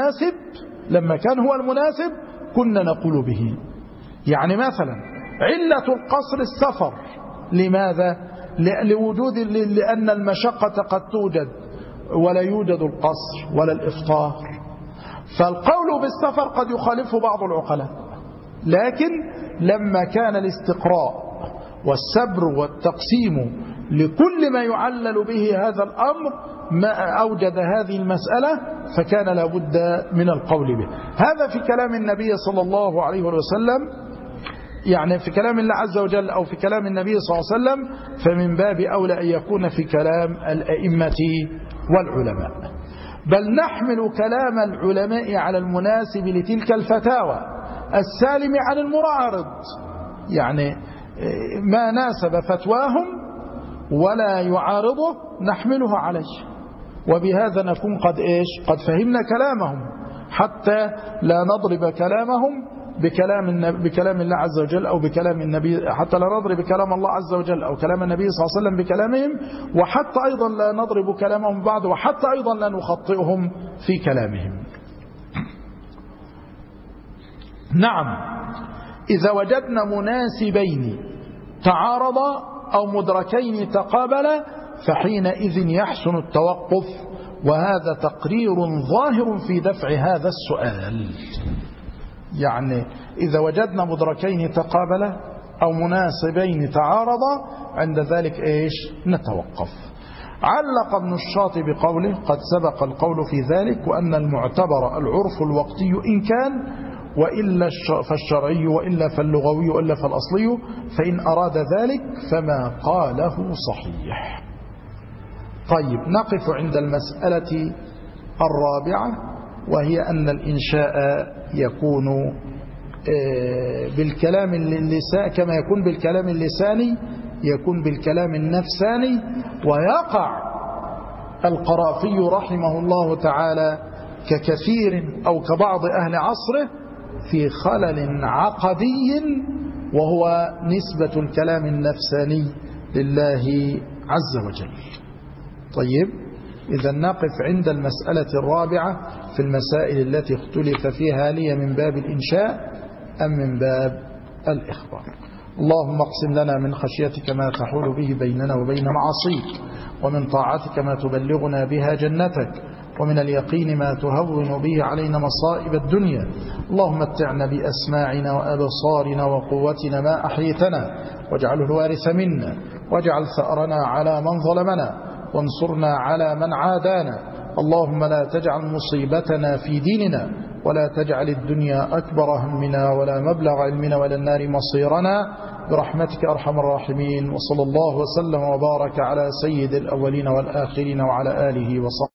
المناسب كنا نقول به. يعني مثلا علة القصر السفر، لماذا؟ لأن المشقة قد توجد ولا يوجد القصر ولا الإفطار، فالقول بالسفر قد يخالفه بعض العقلاء. لكن لما كان الاستقراء والسبر والتقسيم لكل ما يعلل به هذا الأمر ما أوجد هذه المسألة فكان لابد من القول به. هذا في كلام النبي صلى الله عليه وسلم، يعني في كلام الله عز وجل أو في كلام النبي صلى الله عليه وسلم، فمن باب أولى أن يكون في كلام الأئمة والعلماء. بل نحمل كلام العلماء على المناسب لتلك الفتاوى السالم عن المعارض، يعني ما ناسب فتواهم ولا يعارضه نحمله عليه، وبهذا نكون قد فهمنا كلامهم، حتى لا نضرب كلامهم بكلام الله عز وجل أو بكلام النبي، حتى لا نضرب كلام الله عز وجل أو كلام النبي صلى الله عليه وسلم بكلامهم، وحتى أيضا لا نضرب كلامهم بعد، وحتى أيضا لا نخطئهم في كلامهم. نعم، إذا وجدنا مناسبين تعارضا أو مدركين تقابلا فحينئذ يحسن التوقف، وهذا تقرير ظاهر في دفع هذا السؤال. يعني إذا وجدنا مدركين تقابلا أو مناسبين تعارضا عند ذلك نتوقف. علق ابن الشاطبي بقوله: قد سبق القول في ذلك، وأن المعتبر العرف الوقتي إن كان، وإلا فالشرعي، وإلا فاللغوي، وإلا فالأصلي، فإن أراد ذلك فما قاله صحيح. طيب، نقف عند المسألة الرابعة، وهي أن الإنشاء يكون بالكلام اللساني، كما يكون بالكلام اللساني يكون بالكلام النفساني. ويقع القرافي رحمه الله تعالى ككثير أو كبعض أهل عصره في خلل عقدي، وهو نسبة الكلام النفساني لله عز وجل. طيب، إذا نقف عند المسألة الرابعة في المسائل التي اختلف فيها، هل هي من باب الإنشاء أم من باب الإخبار. اللهم اقسم لنا من خشيتك ما تحول به بيننا وبين معاصيك، ومن طاعتك ما تبلغنا بها جنتك، ومن اليقين ما تهون به علينا مصائب الدنيا. اللهم متعنا بأسماعنا وأبصارنا وقوتنا ما أحيتنا، واجعله الوارث منا، واجعل ثأرنا على من ظلمنا، وانصرنا على من عادانا. اللهم لا تجعل مصيبتنا في ديننا، ولا تجعل الدنيا أكبر همنا، ولا مبلغ علمنا، ولا النار مصيرنا، برحمتك أرحم الراحمين. وصلى الله وسلم وبارك على سيد الأولين والآخرين وعلى آله وصحبه.